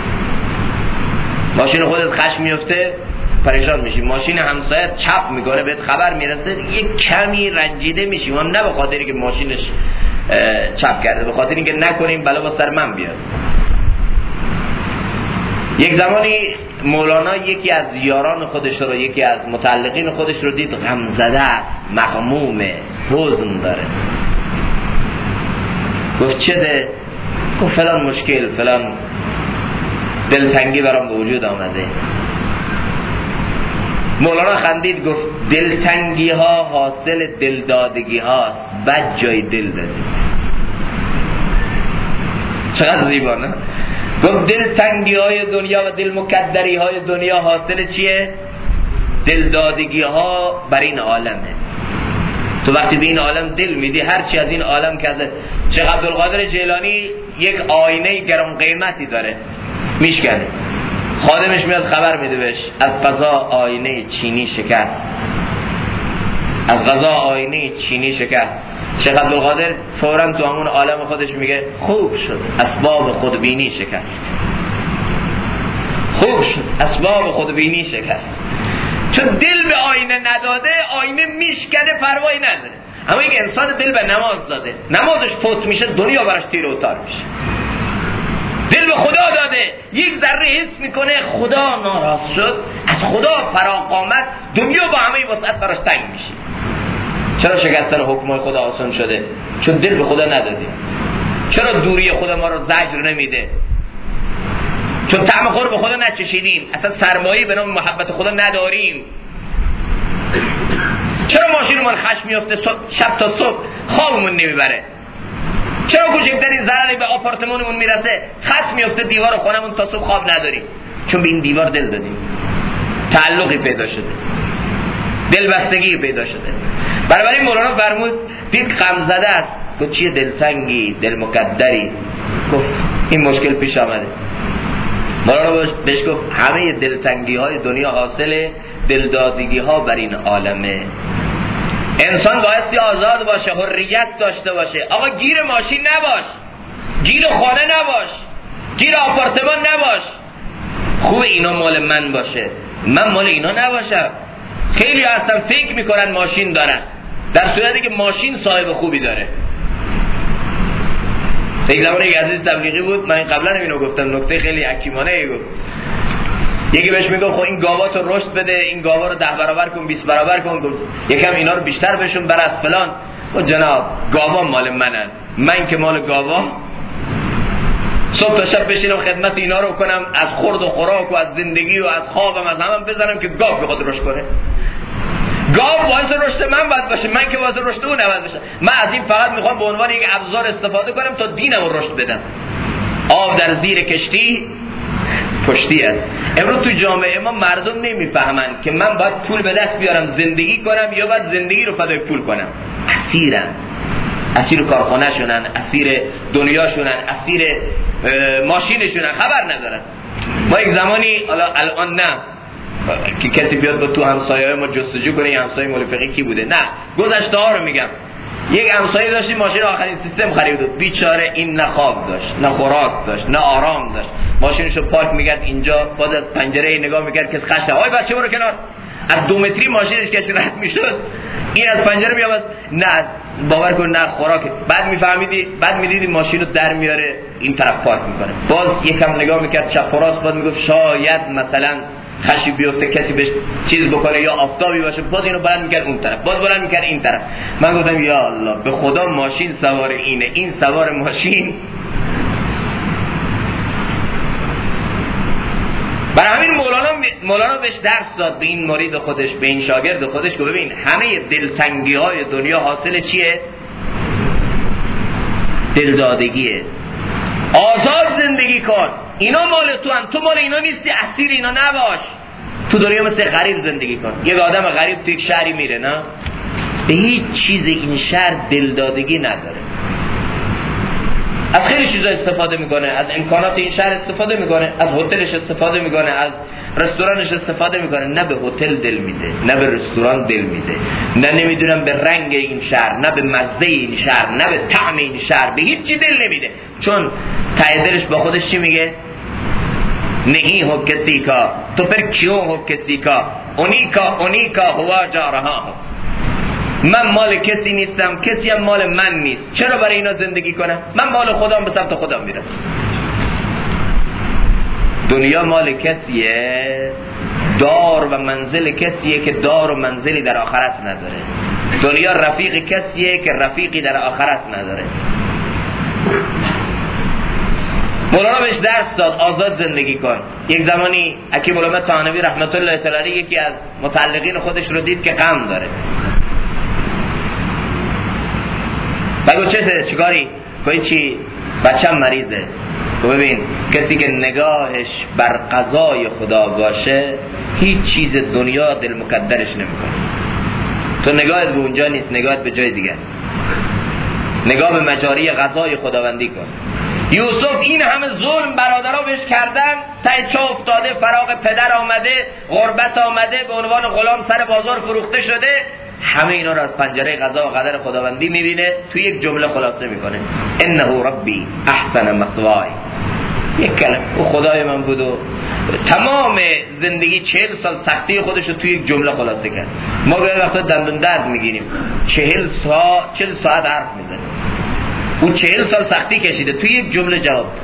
ماشین خودت خشم میفته، پریشان میشی، ماشین همسایت چپ میکنه، بهت خبر میرسه، یک کمی رنجیده میشی، اون نه به خاطری که ماشینش چپ کرده، به خاطر اینکه نکنیم بلا با سر من بیاد. یک زمانی مولانا یکی از یاران خودش رو، یکی از متعلقین خودش رو دید غمزده است، مغمومه، حزن داره. گفت چه ده؟ گفت فلان مشکل، فلان دلتنگی برام به وجود آمده. مولانا خندید گفت دلتنگی ها حاصل دلدادگی هاست، بد جای دل دادی. چقدر زیبا نه؟ گفت دلتنگی های دنیا و دل مکدری های دنیا حاصل چیه؟ دلدادگی ها بر این عالمه. تو وقتی به این عالم دل میدی، هرچی از این عالم که شیخ عبدالقادر جیلانی یک آینه گران قیمتی داره میشکنه، خادمش میاد خبر میده بهش از قضا آینه چینی شکست، از قضا آینه چینی شکست. شیخ عبدالقادر فوراً تو همون عالم خودش میگه خوب شد اسباب خودبینی شکست، خوب شد اسباب خودبینی شکست. چون دل به آینه نداده، آینه میشکنه، پروایی نداره. اما یک انسان دل به نماز داده، نمازش فوت میشه، دنیا براش تیر و تار میشه. دل به خدا داده، یک ذره حس میکنه خدا ناراض شد، از خدا فراق آمد، دنیا با همه وسعت براش تنگ میشه. چرا شکستن حکمای خدا آسان شده؟ چون دل به خدا ندادی. چرا دوری خدا ما رو زجر نمیده؟ چون طعم قرب خدا نچشیدیم، اصلا سرمایه به نام محبت خدا نداریم. چرا ماشینمون خشم میفته شب تا صبح خوابمون نمیبره؟ چرا کوچکترین ضرری به آپارتمانمون میرسه خط میفته دیوار خونمون تا صبح خواب نداریم؟ چون به این دیوار دل دادیم، تعلقی پیدا شده، دلبستگی پیدا شده. بنابراین مولانا فرمود دید غم زده است، گفت چیه دلتنگی دل مقدری؟ گفت این مشکل پیش آمده. مولانا بهش گفت همه دلتنگی های دنیا حاصل دلدادگی ها بر این عالمه. انسان بایستی آزاد باشه، حریت داشته باشه. آقا گیر ماشین نباش، گیر خانه نباش، گیر آپارتمان نباش. خوب اینا مال من باشه، من مال اینا نباشم. خیلی هستن فکر میکنن ماشین دارن، در صورتی که ماشین صاحب خوبی داره. یک زمان یک عزیز تبلیغی بود، من قبلا اینو گفتم، نکته خیلی حکیمانه گفت. یکی بهش میگه خب این گاوا تو رشد بده، این گاوا رو 10 برابر کن، 20 برابر کن، یکم اینا رو بیشتر بشون بر از فلان. و جناب گاوا مال منن، من که مال گاوا صبح تا شب بشینم خدمت اینا رو کنم، از خورد و خوراک و از زندگی و از خوابم از همم بزنم که گاو بخواد رشد کنه. گاو باعث رشد من باید باشه، من که باعث رشد اون نباید باشه. من از این فقط میخوام به عنوان یک ابزار استفاده کنم تا دینم رو رشد بدم. آب در زیر کشتی پشتی است. امروز تو جامعه ما مردم نمیفهمن که من باید پول به دست بیارم زندگی کنم یا باید زندگی رو فدای پول کنم. اسیرن، اسیر کارخانه شونن، اسیر دنیا شونن، اسیر ماشین شونن، خبر ندارن. ما یک زمانی، الان نه که کسی بیاد با تو همسایه‌های ما جستجو کنه این همسایه موافقی کی بوده، نه گذشته ها رو میگم. یک همسایه داشتیم ماشین آخرین سیستم خرید بود، بیچاره این نه خواب داشت، نه خوراک داشت، نه آرام داشت. ماشینشو پارک میکرد اینجا، باز از پنجره نگاه میکرد که خشه، آی بچه برو کنار. از 2 متری ماشینش کسی رد میشد، این از پنجره میاد، نه باور کن نه خوراک. بعد میدیدی ماشینو در میاره این طرف پارک میکنه، باز یکم نگاه میکرد چپ و راست، بعد میگفت شاید مثلا خشی بیفته کسی بهش چیز بکنه یا آفتابی باشه، باز اینو بلند میکرد اون طرف، باز بلند میکرد این طرف. من گفتم یا الله به خدا ماشین سوار اینه، این سوار ماشین. برای همین مولانا بهش درس داد به این مرید خودش، به این شاگرد خودش، که ببین همه دلتنگی های دنیا حاصل چیه؟ دلدادگیه. آزاد زندگی کن، اینا مال تو هم، تو مال اینا نیستی، اسیر اینا نباش. تو دنیا مثل غریب زندگی کن. یک آدم غریب تو یک شهری میره، نه به هیچ چیز این شهر دلدادگی نداره، از خیلی چیزا استفاده میکنه، از امکانات این شهر استفاده میکنه، از هتلش استفاده میکنه، از رستورانش استفاده میکنه. نه به هتل دل میده، نه به رستوران دل میده، نه نمیدونم به رنگ این شهر، نه به مزه این شهر، نه به طعم این شهر، به هیچ چی دل نمیده. چون ته دلش با خودش چی میگه؟ نہیں ہو کسی کا تو پھر کیوں ہو کسی کا، اونی کا ہوا جا رہا ہوں. من مال کسی نیستم، کسی هم مال من نیست، چرا برای اینا زندگی کنم؟ من مال خودم به سمت خودم میرم. دنیا مال کسیه، دار و منزل کسیه که دار و منزلی در آخرت نداره. دنیا رفیق کسیه که رفیقی در آخرت نداره. مولانا بهش درس داد آزاد زندگی کن. یک زمانی حکیم علامه طحاوی رحمت الله تعالی علیه یکی از متعلقین خودش رو دید که غم داره. بگو چیکاری؟ گوی چی؟ بچم مریضه. ببین کسی که نگاهش بر قضای خدا باشه هیچ چیز دنیا دل مقدرش نمیکنه. تو نگاهت به اونجا نیست، نگاهت به جای دیگه است. نگاه به مجاری قضای خداوندی کن. یوسف این همه ظلم برادرها بهش کردن، ته چاه افتاده، فراق پدر آمده، غربت آمده، به عنوان غلام سر بازار فروخته شده. همه اینا رو از پنجره قضا و قدر خداوندی میبینه، توی یک جمله خلاصه میکنه: انه ربی احسن مثوای. یک کلمه او خدای من بود و تمام زندگی 40 سال سختی خودش رو توی یک جمله خلاصه کرد. ما به وقتا دندون درد میگیریم، 40 ساعت حرف میزنه. او 40 سال سختی کشیده، توی یک جمله جواب داد.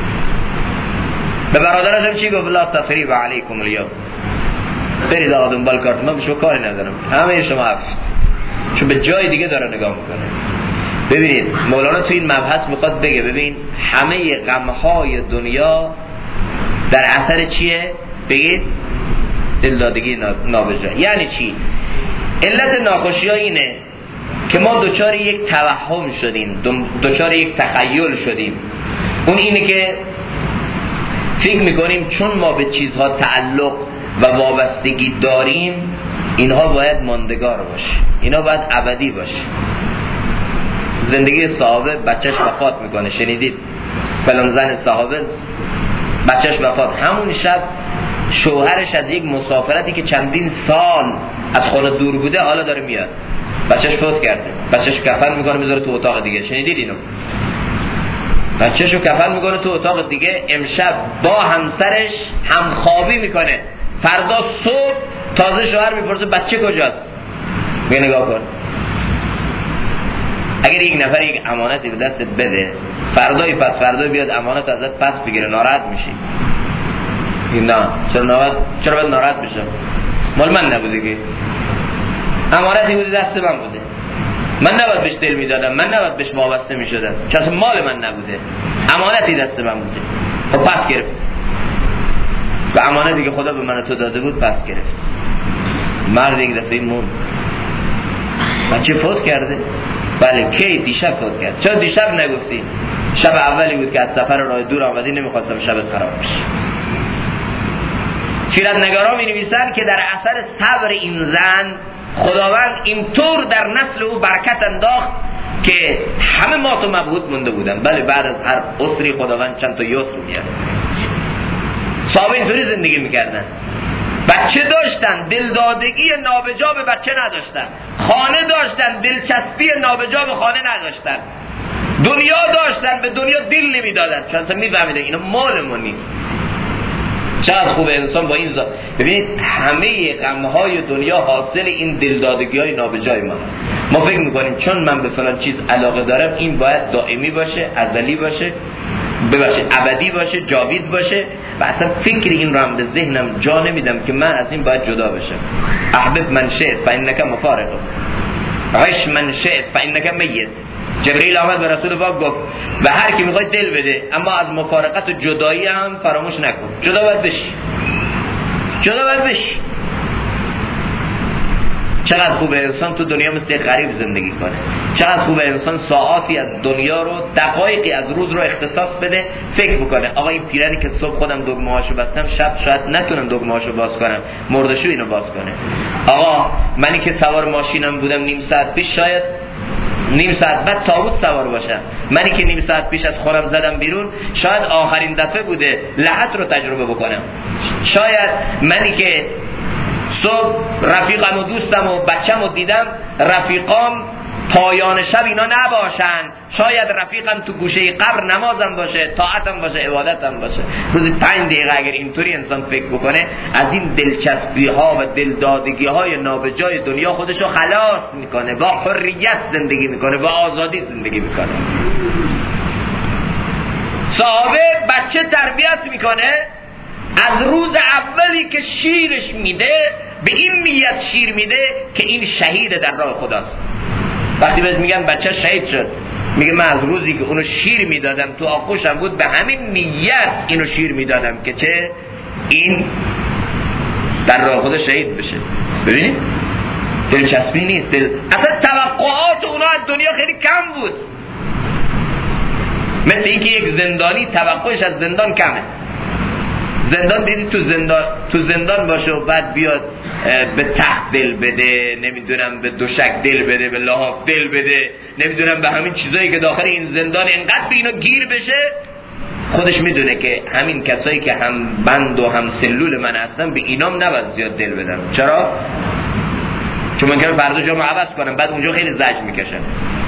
به برادرش هم چی گفت؟ لا تثریب علیکم اليوم، برید آقا دنبال کارت، من به شما کاری ندارم، همه شما عفت. چون به جای دیگه داره نگاه میکنه. ببینید مولانا تو این مبحث میخواد بگه ببین همه غمهای دنیا در اثر چیه؟ بگید دلدادگی نابجا. یعنی چی؟ علت ناخوشی ها اینه که ما دچار یک توهم شدیم، دچار یک تخیل شدیم. اون اینه که فکر میکنیم چون ما به چیزها تعلق و وابستگی داریم اینها باید ماندگار باشه، اینها باید ابدی باشه. زندگی صحابه بچهش وفات میکنه، شنیدید؟ فلان زن صحابه بچهش وفات، همون شب شوهرش از یک مسافرتی که چندین سال از خونه دور بوده حالا داره میاد، بچهش فوت کرده، بچهش کفن میکنه میذاره تو اتاق دیگه. شنیدید اینو؟ بچهشو کفن میکنه تو اتاق دیگه، امشب با همسرش همخوابی میکنه، فردا صبح تازه شوهر میپرسه بچه کجاست؟ بیا نگاه کن. اگر یک نفر یک امانتی به دستت بده، فردای پس فردا بیاد امانت ازت پس بگیره، ناراحت میشی؟ نه. چرا باید ناراحت بشم؟ مال من نبوده که، امانتی بوده دست من بوده، من نباید بهش دل میدادم، من نباید بهش وابسته میشدم، چون مال من نبوده، امانتی دست من بوده. و پس گرفت، و امانتی که خدا به من تو داده بود پس گرفت. مرد یک دفعه موند، بچه فوت کرده. بله. کی؟ دیشب فوت کرد. چرا دیشب نگفتی؟ شب اولی بود که از سفر راه دور آمدی، نمیخواستم شبت خراب بشه. سیرت نگارا می نویسن که در اثر صبر این زن خداوند اینطور در نسل او برکت انداخت که همه مات و مبهوت مونده بودن. بله، بعد از هر عسری خداوند چند تا یسر میاره. صحابه اینطوری زندگی میکردن، بچه داشتن، دلدادگی نابجا به بچه نداشتن، خانه داشتن، دلچسبی نابجا به خانه نداشتن، دنیا داشتن، به دنیا دل نمیدادن، چون اصلا میفهمیدن اینا مال ما نیست. چقدر خوبه انسان با این ببینید همه غمهای دنیا حاصل این دلدادگی های نابجای ما هست. ما فکر میکنیم چون من به فلان چیز علاقه دارم این باید دائمی باشه، ازلی باشه، ابدی باشه، جاوید باشه، و اصلا فکر این رو هم به ذهنم جا نمیدم که من از این باید جدا بشم. احبب من شئت فانک مفارق، عش من شئت فانک میت. جبرئیل آمد به رسول پاک گفت و هر کی میخواد دل بده، اما از مفارقت و جدایی هم فراموش نکن. جدا باید بشی، جدا باید بشی. چقدر خوبه انسان تو دنیا مثل غریب زندگی کنه. چقدر خوبه انسان ساعاتی از دنیا رو، دقایقی از روز رو اختصاص بده، فکر بکنه آقا این پیرنی که صبح خودم دگمه‌هاشو بستم، شب شاید نتونم دگمه‌هاشو باز کنم، مردشو اینو باز کنه. آقا منی که سوار ماشینم بودم نیم ساعت پیش، شاید نیم ساعت بعد تابوت سوار باشم. منی که نیم ساعت پیش از خونم زدم بیرون، شاید آخرین دفعه بوده لحد رو تجربه بکنم. شاید منی که صبح رفیقم و دوستم و بچم رو دیدم، رفیقام پایان شب اینا نباشن، شاید رفیقم تو گوشه قبر نمازم باشه، طاعتم باشه، عبادتم باشه. روزی 5 دقیقه اگر اینطوری انسان فکر بکنه، از این دلچسبی ها و دلدادگی های نابجای دنیا خودشو خلاص میکنه، با حریت زندگی میکنه، با آزادی زندگی میکنه. صحابه بچه تربیت میکنه، از روز اولی که شیرش میده به این نیت شیر میده که این شهید در راه خداست. وقتی بهت میگن بچه شهید شد، میگه من از روزی که اونو شیر میدادم تو آغوشم بود، به همین نیت اینو شیر میدادم که چه این در راه خدا شهید بشه. ببینید دلچسبی نیست، اصلا توقعات اونا از دنیا خیلی کم بود. مثل اینکه یک زندانی توقعش از زندان کمه. زندان دیدی تو زندان باشه و بعد بیاد به تخت دل بده، نمیدونم به دوشک دل بده، به لحاف دل بده، نمیدونم به همین چیزایی که داخل این زندان انقدر به اینا گیر بشه، خودش میدونه که همین کسایی که هم بند و هم سلول من هستن به اینام نباید زیاد دل بدم. چرا؟ چون ممکنه فردا جامو عوض کنم، بعد اونجا خیلی زجر میکشن.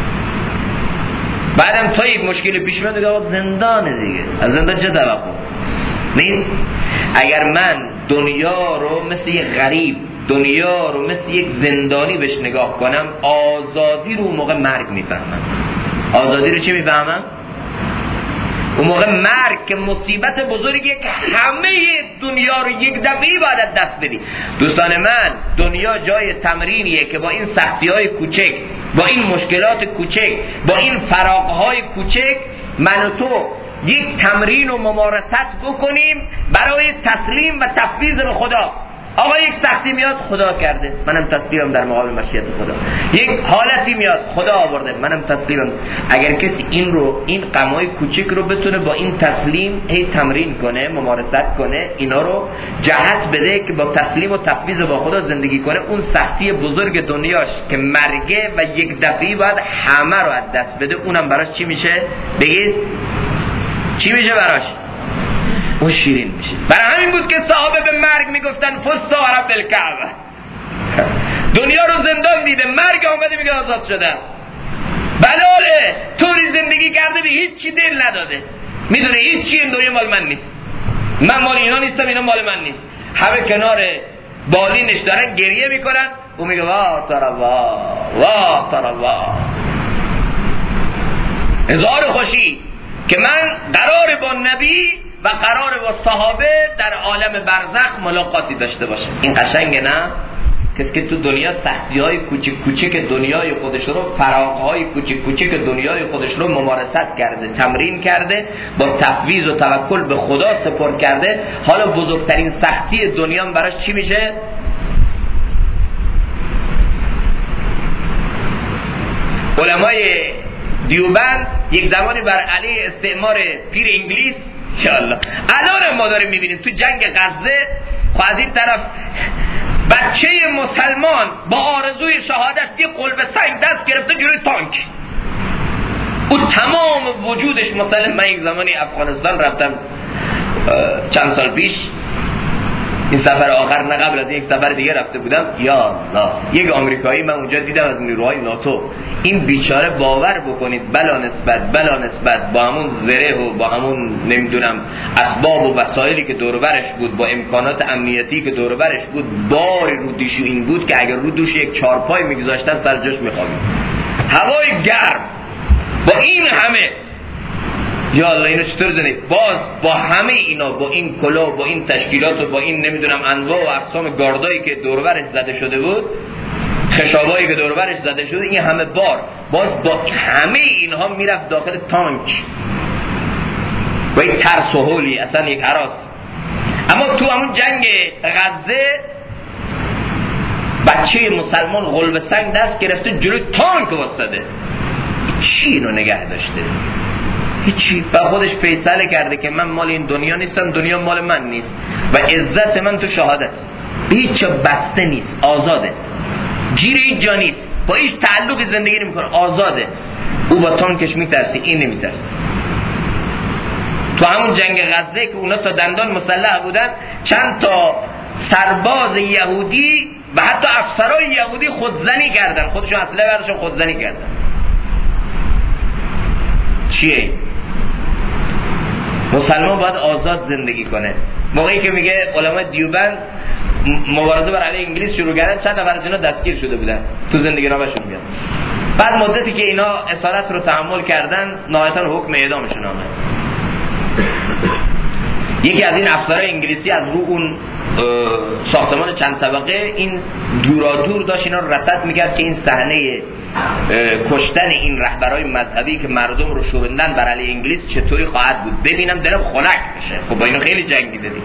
بعدم تا یک مشکل پیش میاد دیگه زندانه دیگه. از زندان چه توقع نیست؟ اگر من دنیا رو مثل یک غریب، دنیا رو مثل یک زندانی بهش نگاه کنم، آزادی رو اون موقع مرگ میفهمم. آزادی رو چی میفهمم؟ اون موقع مرگ که مصیبت بزرگیه که همه دنیا رو یک دفعه باید دست بدی. دوستان من، دنیا جای تمرینیه که با این سختی‌های کوچک، با این مشکلات کوچک، با این فراغ‌های کوچک، من و تو یک تمرین و ممارست بکنیم برای تسلیم و تفویض به خدا. آقا یک سختی میاد خدا کرده، منم تسلیمم در مقابل مشیت خدا. یک حالتی میاد خدا آورده، منم تسلیمم. اگر کسی این غمای کوچک رو بتونه با این تسلیم هی تمرین کنه، ممارست کنه، اینا رو جهت بده که با تسلیم و تفویض با خدا زندگی کنه، اون سختی بزرگ دنیاش که مرگه و یک دفعی باید همه رو از دست بده، اونم براش چی میشه؟ بگید چی میشه براش؟ اون شیرین میشه. برای همین بود که صحابه به مرگ میگفتن فستا رب الکعبه. دنیا رو زندان دیده، مرگ آمده میگه آزاد شدم. بلاله طوری زندگی کرده به هیچ چی دل نداده، میدونه هیچ چی این دنیا مال من نیست، من مال اینا نیستم، اینا مال من نیست. همه کنار بالینش دارن گریه میکنن، او میگه واه ترا واه ترا واه، هزار خوشی که من قرار با نبی و قرار با صحابه در عالم برزخ ملاقاتی داشته باشه. این قشنگه نه؟ کسی که تو دنیا سختی‌های کوچک کوچک دنیای خودش رو، فراغ‌های کوچک کوچک دنیای خودش رو ممارست کرده، تمرین کرده، با تفویض و توکل به خدا سپرد کرده، حالا بزرگترین سختی دنیا براش چی میشه؟ علمای دیوبند یک زمانی بر علیه استعمار پیر انگلیس، انشاءالله الان ما داریم میبینیم تو جنگ غزه، خب از این طرف بچه مسلمان با آرزوی شهادت یه قلب سنگ دست گرفته جلوی تانک، او تمام وجودش مسلم. من یک زمانی افغانستان رفتم چند سال پیش، این سفر آخر نه قبل از یک سفر دیگه رفته بودم، یا الله یک آمریکایی من اونجا دیدم از نیروهای ناتو. این بیچاره باور بکنید بلا نسبت با همون زره و با همون نمیدونم اسباب و وسایلی که دور برش بود، با امکانات امنیتی که دور برش بود، باری رو دوشی این بود که اگر رو دوش یک چارپای میگذاشتن سر جاش میخوابید. هوای گرم با این همه، یا الله اینو چطور زنید؟ باز با همه اینا، با این کلا، با این تشکیلات و با این نمیدونم انواع و اقسام گاردایی که دور برش زده شده بود، خشابایی که دور برش زده شده، این همه بار، باز با همه اینها میرفت داخل تانک با یک ترس و هولی، اصلا یک هراس. اما تو همون جنگ غزه بچه مسلمان قلب سنگ دست گرفته جلوی تانک واسطه، چی اینو نگه داشته؟ هیچی. و خودش فیصله کرده که من مال این دنیا نیستم، دنیا مال من نیست و عزت من تو شهادت. هیچ بسته نیست، آزاده، گیر هیچ جا نیست، با هیچ تعلقی زندگی نمیکنه، آزاده. او با تانکش میترسی، این نمیترسی. تو همون جنگ غزه که اونا تا دندان مسلح بودن، چند تا سرباز یهودی و حتی افسرای یهودی خودزنی کردن، خودشون اسلحه برداشتن خودزنی کردن. چیه؟ مسلمان باید آزاد زندگی کنه. موقعی که میگه علمای دیوبند مبارزه بر علیه انگلیس شروع کردن، چند نفر از اینا دستگیر شده بودن، تو زندگی نامشون میاد. بعد مدتی که اینا اسارت رو تحمل کردن، نهایتاً حکم اعدامشون آمد. یکی از این افسرهای انگلیسی از رو اون ساختمان چند طبقه این دورادور داشت اینا رو رصد میکرد که این صحنه کشتن این رهبرای مذهبی که مردم رو شوندن بر علیه انگلیس چطوری خواهد بود، ببینم دلم خنک بشه. خب با اینو خیلی جنگیده دیگه.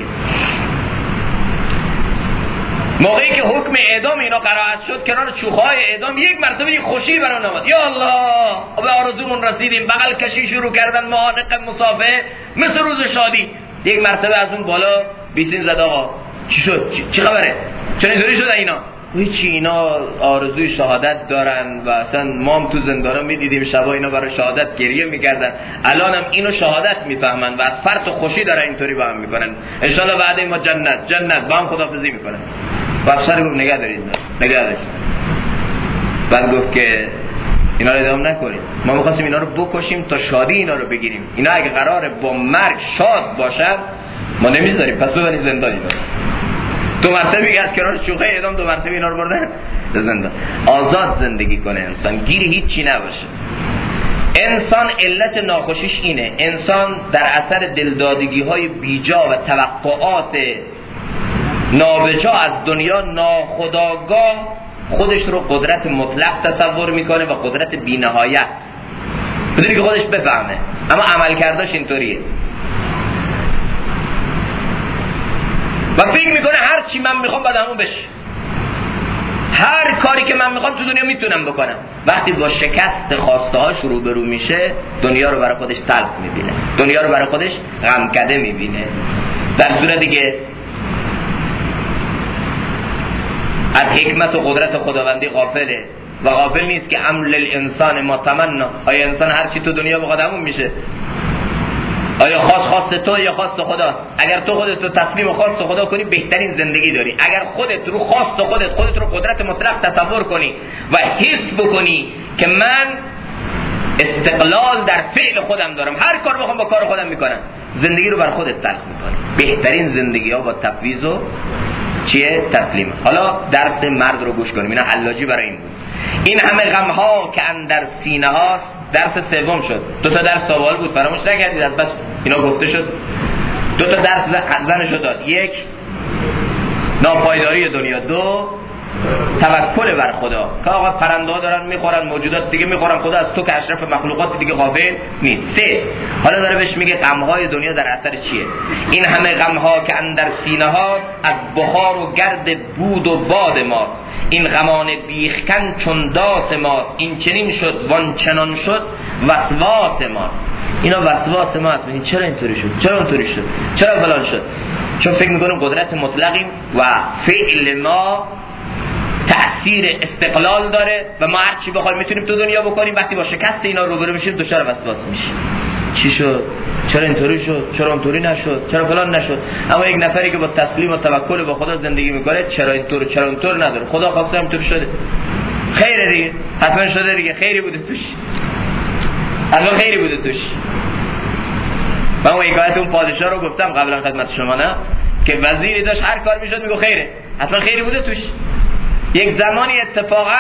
موقعی که حکم اعدام اینا قرائت شد، کنار چوخهای اعدام یک مرتبه یک خوشی برام اومد، یا الله به آرزومون رسیدیم، بغل کشی شروع کردن، معانق مصافحه مثل روز شادی. یک مرتبه از اون بالا بیسین زد، آقا چی شد؟ چی خبره؟ چرا اینطوری شدن اینا؟ هیچی، اینا آرزوی شهادت دارن و اصلا ما هم تو زندانا میدیدیم شبا اینا برای شهادت گریه میکردن، الان هم اینو شهادت میفهمن و از فرط خوشی دارن اینطوری با هم میکنن، انشالله بعد ما جنت با هم خداحافظی میکنن. بعد سر گفت نگه دارید، نگه دارید. بعد گفت که اینا رو ادام نکنید، ما میخواستیم اینا رو بکشیم تا شادی اینا رو بگیریم، اینا اگه قراره با مرگ شاد باشن ما نمیذاریم، پس ببرید زندان اینا. دو مرتبه از کنار شوخه اعدام دو مرتبه اینا رو بردن زندان. آزاد زندگی کنه انسان، گیر هیچی نباشه. انسان علت ناخوشیش اینه، انسان در اثر دلدادگی های بیجا و توقعات نابجا از دنیا ناخودآگاه خودش رو قدرت مطلق تصور میکنه و قدرت بی‌نهایت، بدونی که خودش بفهمه، اما عمل کرداش اینطوریه. و فکر میکنه هر چی من میخوام باید همون بشه، هر کاری که من میخوام تو دنیا میتونم بکنم. وقتی با شکست خواسته هاش روبرو میشه، دنیا رو برای خودش تلخ میبینه، دنیا رو برای خودش غمکده میبینه. در صورتی که از حکمت و قدرت خداوندی غافله و غافل نیست که امر للانسان ما تمنا. آیا انسان هر چی تو دنیا بخواد همون میشه؟ آیا خواست تو یا خواست خداست؟ اگر تو خودت رو تسلیم خواست خدا کنی بهترین زندگی داری. اگر خودت رو خواست خودت رو قدرت مطلق تصور کنی و حس بکنی که من استقلال در فعل خودم دارم، هر کار بخوام با کار خودم میکنم، زندگی رو بر خودت تلخ میکنی. بهترین زندگی ها با تفویض و چیه؟ تسلیم. حالا درس مرد رو گوش کنیم، اینا حلاجی برای این بود. این همه غم ها که اندر سینه هاست. درس سوم شد. 2 تا درس سوال بود، فراموش نکردید، از بس اینا گفته شد. 2 تا درس زنشو داد. 1 ناپایداری دنیا، 2 توکل بر خدا که آقا پرنده ها دارن میخورن، موجودات دیگه میخورن، خدا از تو که اشرف مخلوقات دیگه غافل نیست. 3 حالا داره بهش میگه غم های دنیا در اثر چیه. این همه غم ها که اندر سینه هاست، از بخار و گرد بود و باد ماست. این غمان بیخکن چون داس ماست. این چنین شد وان چنان شد وسواس ماست. اینا وسواس ماست. ببین چرا اینطوری شد، چرا اونطوری شد، چرا فلان شد؟ چون فکر میکنیم قدرت مطلقیم و فعل ما تأثیر استقلال داره و ما هر چی بخوایم میتونیم تو دنیا بکنیم. وقتی با شکست اینا روبرو میشیم دچار وسواس میشیم. چی شد؟ چرا اینطوری شد؟ چرا اونطوری نشد؟ چرا فلان نشد؟ اما یک نفری که با تسلیم و توکل به خدا زندگی میکنه، چرا اینطور چرا اونطور نداره. خدا خواسته اینطور شده، خیره دیگه، حتما شده دیگه، خیری بوده توش، الان خیری بوده توش. من اون حکایت اون پادشاه رو گفتم قبلا خدمت شما، نه که وزیری داشت هر کار میشد میگه خیره، حتما خیری بوده توش. یک زمانی اتفاقا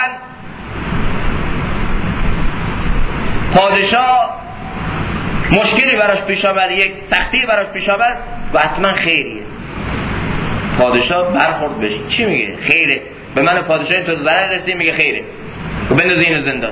پادشاه مشکلی براش پیش آمد، یک سختی براش پیش آمد و حتما خیریه. پادشاه برخورد بشه، چی میگه؟ خیره. به من پادشاه تو ضرر رسید، میگه خیره و بنداز اینو زندان.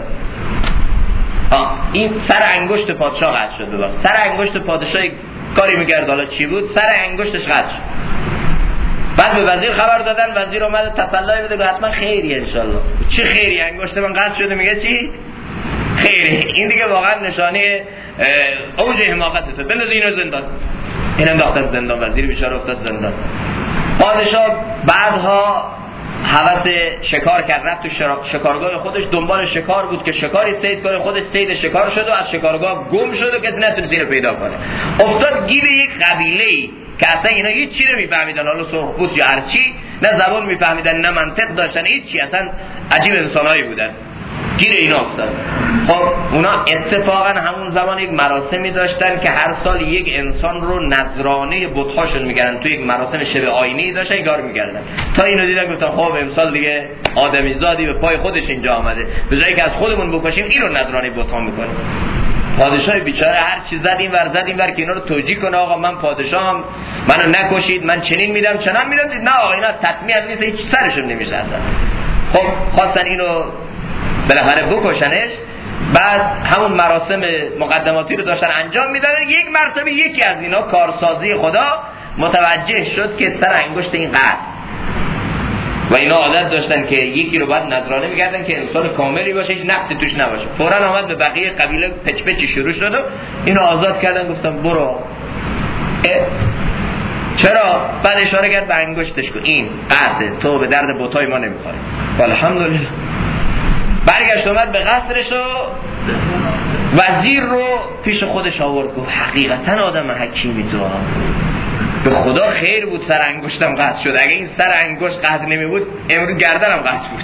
این سر انگشت پادشاه قطع شد. ببخش، سر انگشت پادشاه کاری میکرد، حالا چی بود؟ سر انگشتش قطع شد. بعد به وزیر خبر دادن، وزیر اومد تسلی بده که حتما خیریه انشالله. چی خیری؟ انگشت من قطع شده، میگه چی؟ خیره. این دیگه واقعا نشانه اوج حماقته. بنداز اینو زندان. این انداختن زندان، وزیر بیچاره افتاد زندان. پادشاه بعدها هوس شکار کرد، رفت تو شکارگاه خودش، دنبال شکار بود که شکاری صید کنه. خودش صید شکار شد و از شکارگاه گم شد و کسی نتونست اینو پیدا کنه. افتاد گیر یک قبیله‌ای که اصلا اینا هیچ چی نمیفهمیدن، حالا سرخپوست یا هرچی، نه زبان میفهمیدن نه منطق داشتن، هیچ چی، اصلا عجیب انسانایی بودن. گیر اینا افتاد. خب اونا اتفاقا همون زمان یک مراسمی داشتن که هر سال یک انسان رو نذرانه بت‌هاشون میگردن، تو یک مراسم شبه آیینه‌ای داشتن کار میکردن. تا اینو دیدن گفتن خب امسال دیگه آدمیزادی به پای خودش اینجا آمده، به جایی که از خودمون بکشیم اینو نذرانه بت‌ها میکنیم. پادشاه بیچاره هر چیز زد این ور که اینا رو توجیه کنه، آقا من پادشاهم، منو نکشید، من چنین میدم چنان میدم. دید نه آقا اینا تطمیع نیست، هیچ سرشون نمیشه اصلا. خب خواستن اینو بالاخره بکشنش. بعد همون مراسم مقدماتی رو داشتن انجام میدادن. یک مرتبه یکی از اینا کارسازی خدا متوجه شد که سر انگشت این قطع و اینا عادت داشتن که یکی رو باید نذرانه میگردن که انسان کاملی باشه، هیچ نقصی توش نباشه. فوراً آمد به بقیه قبیله پچ پچی شروع شد و اینو آزاد کردن. گفتن برو. چرا؟ بعد اشاره کرد به انگشتش که این قطعه، تو به درد بتای ما نمیخوری. الحمدلله. برگشت اومد به قصرش و وزیر رو پیش خودش آورد. گفت حقیقتا آدم حکیمی تو، به خدا خیر بود سر انگشتم قطع شد. اگه این سر انگشت قطع نمی بود امروز گردنم قطع بود.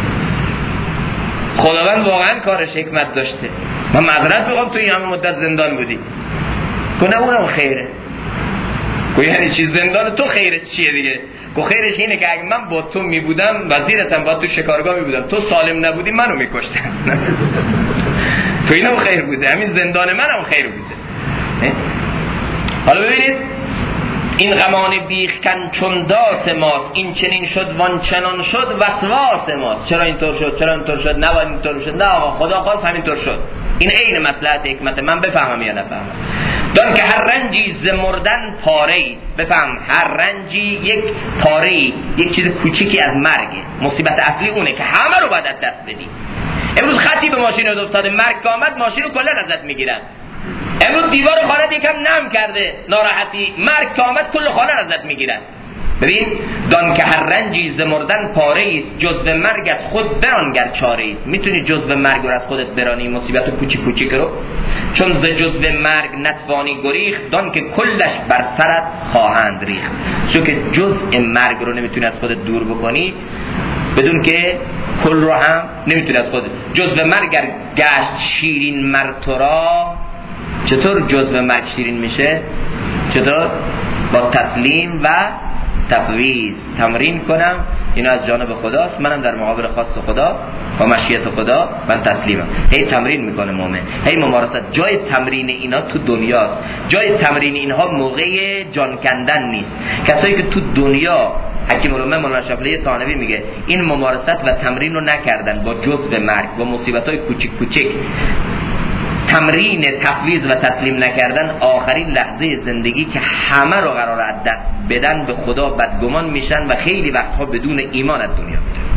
خداوند واقعا کارش حکمت داشته. من معذرت میخوام تو این همه مدت زندان بودی. گفت نه اونم خیره. گفت یعنی چی زندان تو خیرش چیه دیگه؟ گفت خیرش اینه که اگه من با تو می بودم وزیرتم، با تو شکارگاه می بودم، تو سالم نبودی منو میکشتن. تو اینم خیر بوده، همین زندان منم خیر بوده. حالا ببینید این غمان بیخکن چون داس ماست. این چنین شد وان چنان شد وسواس ماست. چرا اینطور شد، چرا اینطور شد، نه اینطور شد، نه آقا خدا خواست همینطور شد. این عین مصلحت حکمت. من بفهمم یا نفهمم. دان که هر رنجی ز مردن پاره است. بفهم هر رنجی یک پاره، یک چیز کوچیکی از مرگه. مصیبت اصلی اونه که همه رو باید از دست بدی. امروز خطی به ماشین افتاده، مرگ که آمد ماشین رو کلا ازت میگیرن. امروز دیوار خانه یکم نم کرده ناراحتی، مرگ که آمد کل خانه ازت میگیرن. ببین دان که هر رنجی ز مردن پاره است، جزو مرگ از خود برانگر چاره است. میتونی جزو مرگ رو از خودت برانی، مصیبت کوچیک کوچیک رو، چون ز جزو مرگ نتوانی گریخت، دان که کلش بر سرت خواهند ریخت. چون که جزء مرگ رو نمیتونی از خودت دور بکنی، بدون که کل رو هم نمیتونی از خودت. جزو مرگ گشت شیرین مرتورا. چطور جزو مرگ شیرین میشه؟ چطور؟ با تسلیم و تفویض. تمرین کنم اینو از جانب خداست، منم در مقابل خاص خدا و مشیت خدا من تسلیمم. هی تمرین میکنه مومن، هی ممارست. جای تمرین اینا تو دنیاست، جای تمرین اینها موقع جان کندن نیست. کسایی که تو دنیا، حکیم الامه مولانا شفیعی ثانوی میگه این ممارست و تمرین رو نکردن با جزء مرگ، با مصیبت‌های کوچیک کوچیک تمرین تفویض و تسلیم نکردن، آخرین لحظه زندگی که همه رو قراره از دست بدن به خدا بدگمان میشن و خیلی وقتها بدون ایمان از دنیا میرن.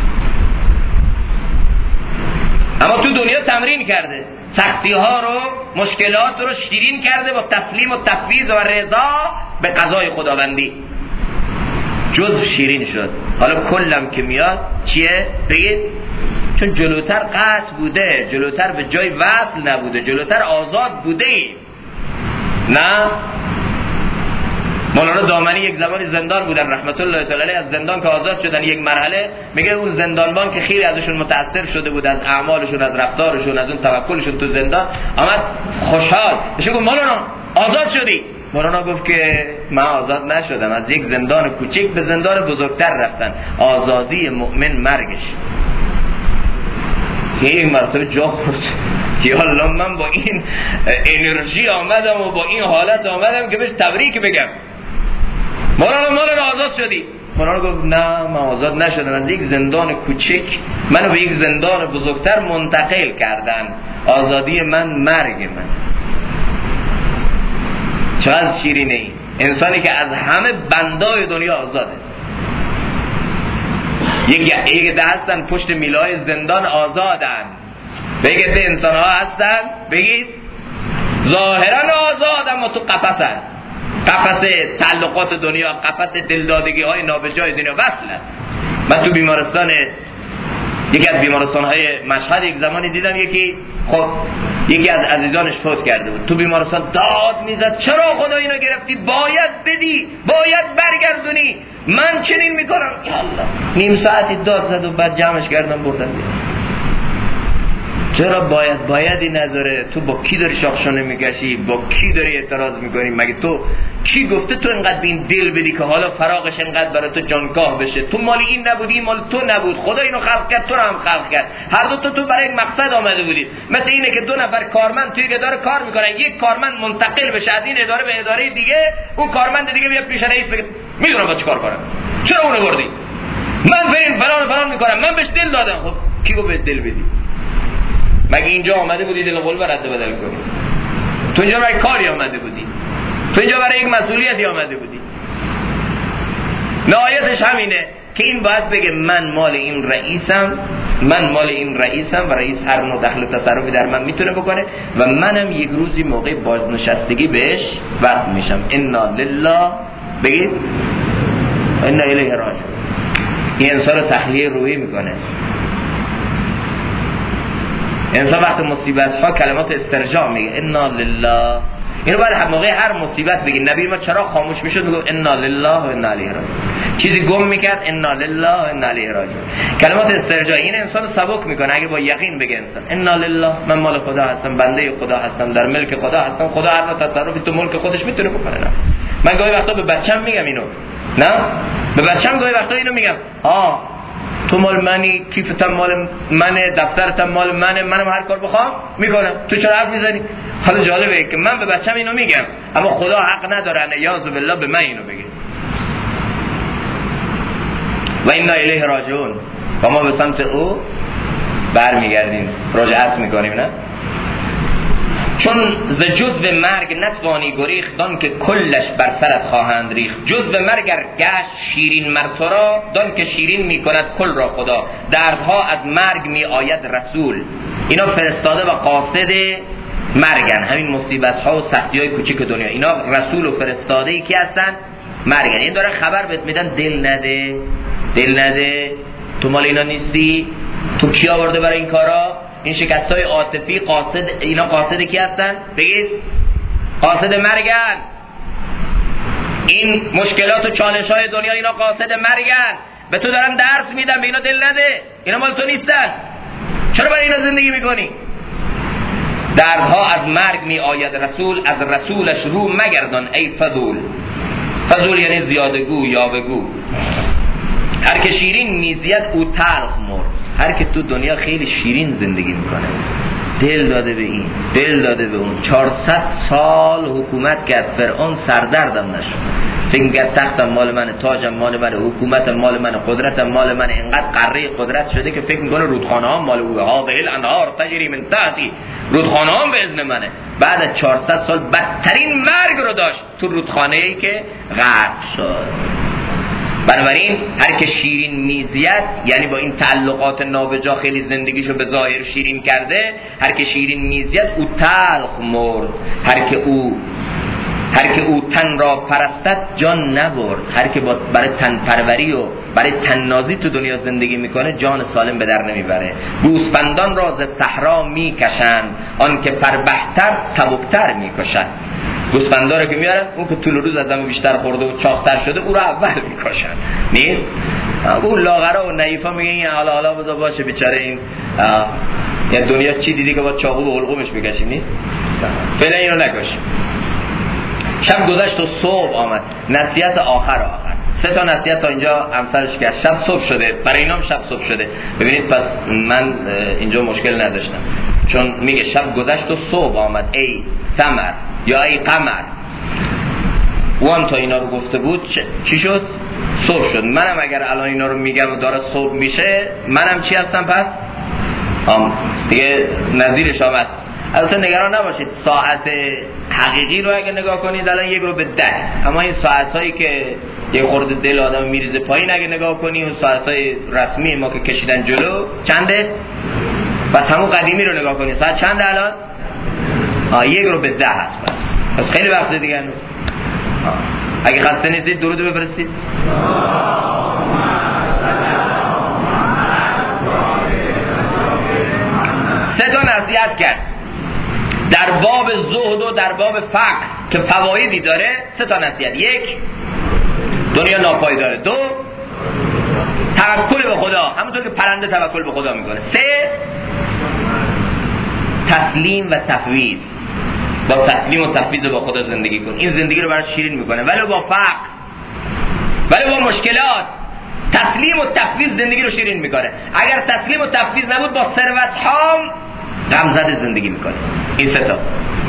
اما تو دنیا تمرین کرده، سختی ها رو، مشکلات رو شیرین کرده با تسلیم و تفویض و رضا به قضای خداوندی. جزء شیرین شد. حالا کلم که میاد چیه؟ بگید چون جلوتر قطع بوده، جلوتر به جای وصل نبوده، جلوتر آزاد بوده. نه مولانا دامنی یک زمانی زندان بودن رحمت الله تعالی علیه، از زندان که آزاد شدن یک مرحله میگه اون زندانبان که خیلی ازشون متاثر شده بود، از اعمالشون، از رفتارشون، از اون توکلشون تو زندان، آمد خوشحال بهش گفت مولانا آزاد شدی؟ مولانا گفت که من آزاد نشدم، از یک زندان کوچک به زندان بزرگتر رفتن. آزادی مؤمن مرگش. یک مرتبه جا خورد یا الله من با این انرژی آمدم و با این حالت آمدم که بهش تبریک بگم مولانا آزاد شدی. مولانا گفت نه من آزاد نشدم، از یک زندان کوچک منو به یک زندان بزرگتر منتقل کردن. آزادی من مرگ من. چقدر شیرینه این انسانی که از همه بندای دنیا آزاده. یک ده هستن پشت میلای زندان آزادن، بگید ده انسان ها هستن بگید ظاهرا آزاد اما تو قفسن، قفس تعلقات دنیا، قفس دلدادگی های نابجای دنیا وصلن. من تو بیمارستان، یکی از بیمارستان های مشهد یک زمانی دیدم یکی از عزیزانش فوت کرده بود. تو بیمارستان داد میزد چرا خدا اینو گرفتی؟ باید بدی، باید برگردونی، من چنین میکنم. یا الله نیم ساعتی داد زد و بعد جمعش کردم بردم. چرا بایدی نداره؟ تو با کی داری شاخشونه میکشی؟ با کی داری اعتراض میکنی؟ مگه تو کی گفته تو اینقدر به این دل بدی که حالا فراغش اینقدر برای تو جانکاه بشه؟ تو مال این نبودی، مال تو نبود، خدا اینو خلق کرد، تو رو هم خلق کرد، هر دو تو برای یک مقصد آمده بودید. مثل اینه که دو نفر کارمند توی یک اداره کار میکنن، یک کارمند منتقل بشه از این اداره به اداره دیگه، اون کارمند دیگه بیاد پیش رئیس بگه میدونم با چیکار کنم، چرا اونو بردی؟ من فلان میکنم، من بهش دل دادم. خب کی گفت به دل بدی؟ مگه اینجا آمده بودی دل قلب رد بدل کنی؟ تو اینجا برای کاری آمده بودی، تو اینجا برای یک مسئولیتی آمده بودی. نهایتش همینه که این باید بگه من مال این رئیسم و رئیس هر نوع دخل تصرفی در من میتونه بکنه و منم یک روزی موقع بازنشستگی بهش وصل میشم. انا لله بگید انا الیه راجعون. این انسان رو تخلیه روحی میکنه. انسان وقت مصیبت ها کلمات استرجاع میگه انا لله. اینو باید موقع هر مصیبت بگی. نبی ما چرا خاموش میشد؟ میگه انا لله و انا الیه راجعون. چیزی گم میکرد انا لله و انا الیه راجعون. کلمات استرجاع این انسانو سبک میکنه. اگه با یقین بگه انسان انا لله، من مال خدا هستم، بنده خدا هستم، در ملک خدا هستم، خدا هر نوع تصرفی تو ملک خودش میتونه بکنه. نه من گاهی وقتا به بچه‌م میگم اینو، نه به بچه‌م گاهی وقتا اینو میگم تو مال منی، کیفتم مال منه، دفترتم مال منه، منم هر کار بخوام میکنم، تو چرا حرف میزنی؟ حالا جالبه که من به بچه‌م اینو میگم اما خدا حق نداره نیاز بالله به من اینو بگه. و انا الیه راجعون، و ما به سمت او برمیگردیم، رجعت میکنیم. نه چون ز جزو مرگ نتوانی گریخت، دان که کلش بر سرت خواهند ریخت. جزو مرگ گر گشت شیرین مر تو را، دان که شیرین می کند کل را خدا. دردها از مرگ می آید رسول، اینا فرستاده و قاصد مرگن. همین مصیبت ها و سختی های کوچیک دنیا، اینا رسول و فرستاده ای که هستن مرگن. این داره خبر بهت میدن دل نده، دل نده، تو مال اینا نیستی، تو کی آورده برای این کارا؟ این شکست های عاطفی قاصد، اینا قاصد کی هستن؟ بگید قاصد مرگن. این مشکلات و چالش های دنیا اینا قاصد مرگن. به تو دارم درس میدم، به اینا دل نده، اینا مال تو نیستن. چرا برای اینا زندگی میکنی؟ دردها از مرگ می آید رسول، از رسولش رو مگردان ای فضول. فضول یعنی زیادگو، یاوه‌گو. هر که شیرین میزید او تلخ مرد. هر که تو دنیا خیلی شیرین زندگی میکنه، دل داده به این، دل داده به اون، 400 سال حکومت کرد فرعون، سردردم نشد. فکر کرد تختم مال منه، تاجم مال منه، حکومتم مال منه، قدرتم مال منه. اینقدر قره قدرت شده که فکر میکنه رودخانه ها مال اوه. هذه الانهار تجری من تحتی، رودخانه ها به اذن منه. بعد از 400 سال بدترین مرگ رو داشت تو رودخانه ای که غرق شد. بنابراین هر که شیرین میزید، یعنی با این تعلقات نابجا خیلی زندگیشو به ظاهر شیرین کرده، هر که شیرین میزید او تلخ مرد. هر که او تن را پرستد جان نبرد. هر که برای تن پروری و برای تن نازی تو دنیا زندگی میکنه جان سالم به در نمیبره. گوسفندان را ز صحرا میکشند، آن که فربهتر سبکتر میکشند. گوسفندا رو که میارن، اون که طول روز از دم بیشتر خورده و چاقتر شده او رو اول میکشن. نیست اون لاغرا و نحیفا میگن این حالا بذار باشه بیچاره، این یعنی دنیا چی دیدی که با چاقو به حلقومش میکشی؟ نیست، فعلا اینو نکشیم. شب گذشت و صبح آمد. نصیحت آخر 3 تا نصیحت تا اینجا امثالش کرد. شب صبح شده، برای اینام شب صبح شده. ببینید پس من اینجا مشکل نداشتم، چون میگه شب گذشت و صبح آمد ای ثمر یا ای قمر. او هم تا اینا رو گفته بود چی شد؟ صبح شد. منم اگر الان اینا رو میگم و داره صبح میشه، منم چی هستم پس؟ دیگه نظیرش هم هست. البته نگران نباشید، ساعت حقیقی رو اگه نگاه کنید الان 1 رو به 10، اما این ساعت هایی که یه خورده دل آدم میریزه پایین اگه نگاه کنی، اون ساعت های رسمی ما که کشیدن جلو چنده؟ بس همون قدیمی رو نگاه کنید، ساعت چنده الان؟ 1 رو به 10 هست. پس خیلی وقت دیگه هنوز. اگه خسته نیستید درود بفرستید. 3 تا نصیحت کرد در باب زهد و در باب فقر که فوایدی داره. 3 تا نصیحت: 1 دنیا ناپایداره، 2 توکل به خدا، همونطور که پرنده توکل به خدا میکنه، 3 تسلیم و تفویض. با تسلیم و تفویض با خدا زندگی کن، این زندگی رو براش شیرین میکنه. ولی با فقر، ولی با مشکلات، تسلیم و تفویض زندگی رو شیرین میکنه. اگر تسلیم و تفویض نبود با ثروت ها غمزده زندگی میکنه. این 3 تا.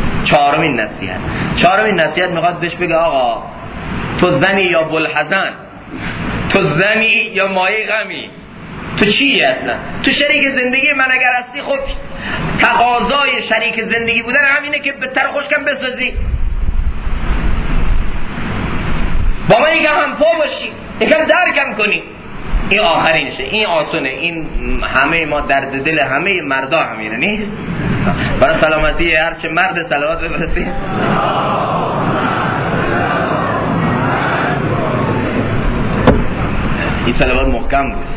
4مین نصیحت میخواد بهش بگه آقا تو زنی یا بلحزن، تو زنی یا مایه غمی، تو چی اصلا؟ تو شریک زندگی من اگر هستی، خب تقاضای شریک زندگی بودن همینه که به تر خوشکم بسازی، با من یکم هم پا باشی، یکم درکم کنی. این آخرینشه، این آسونه، این همه ما درد دل همه مردا همینه. نیست؟ برای سلامتی هرچه مرد صلوات بفرستیم. این صلوات محکم بود.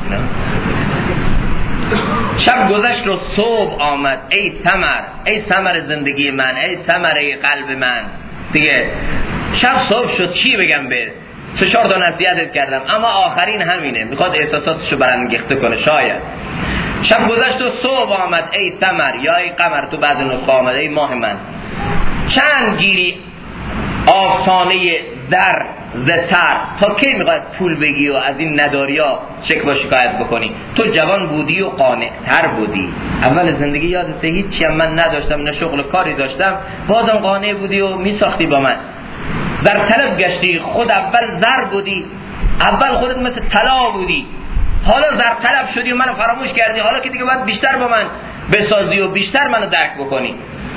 شب گذشت و صبح آمد ای ثمر، ای ثمر زندگی من، ای ثمره قلب من. دیگه شب صبح شد، چی بگم؟ به 3-4 تا نصیحتت کردم، اما آخرین همینه، میخواد احساساتشو برانگیخته کنه. شاید شب گذشت و صبح آمد ای ثمر یا ای قمر، تو بعد نسخه آمد ای ماه من. چند گیری آفسانه در زتر، تا کی میخواد پول بگی و از این نداریا شکوه شکایت بکنی؟ تو جوان بودی و قانع تر بودی. اول زندگی یادته هیچی هم من نداشتم، نه شغل کاری داشتم، بازم قانع بودی و میساختی با من. زر طلب گشتی، خود اول زر بودی، اول خودت مثل طلا بودی، حالا زر طلب شدی و منو فراموش کردی. حالا که دیگه باید بیشتر با من بسازی و بیشتر منو درک بکنی.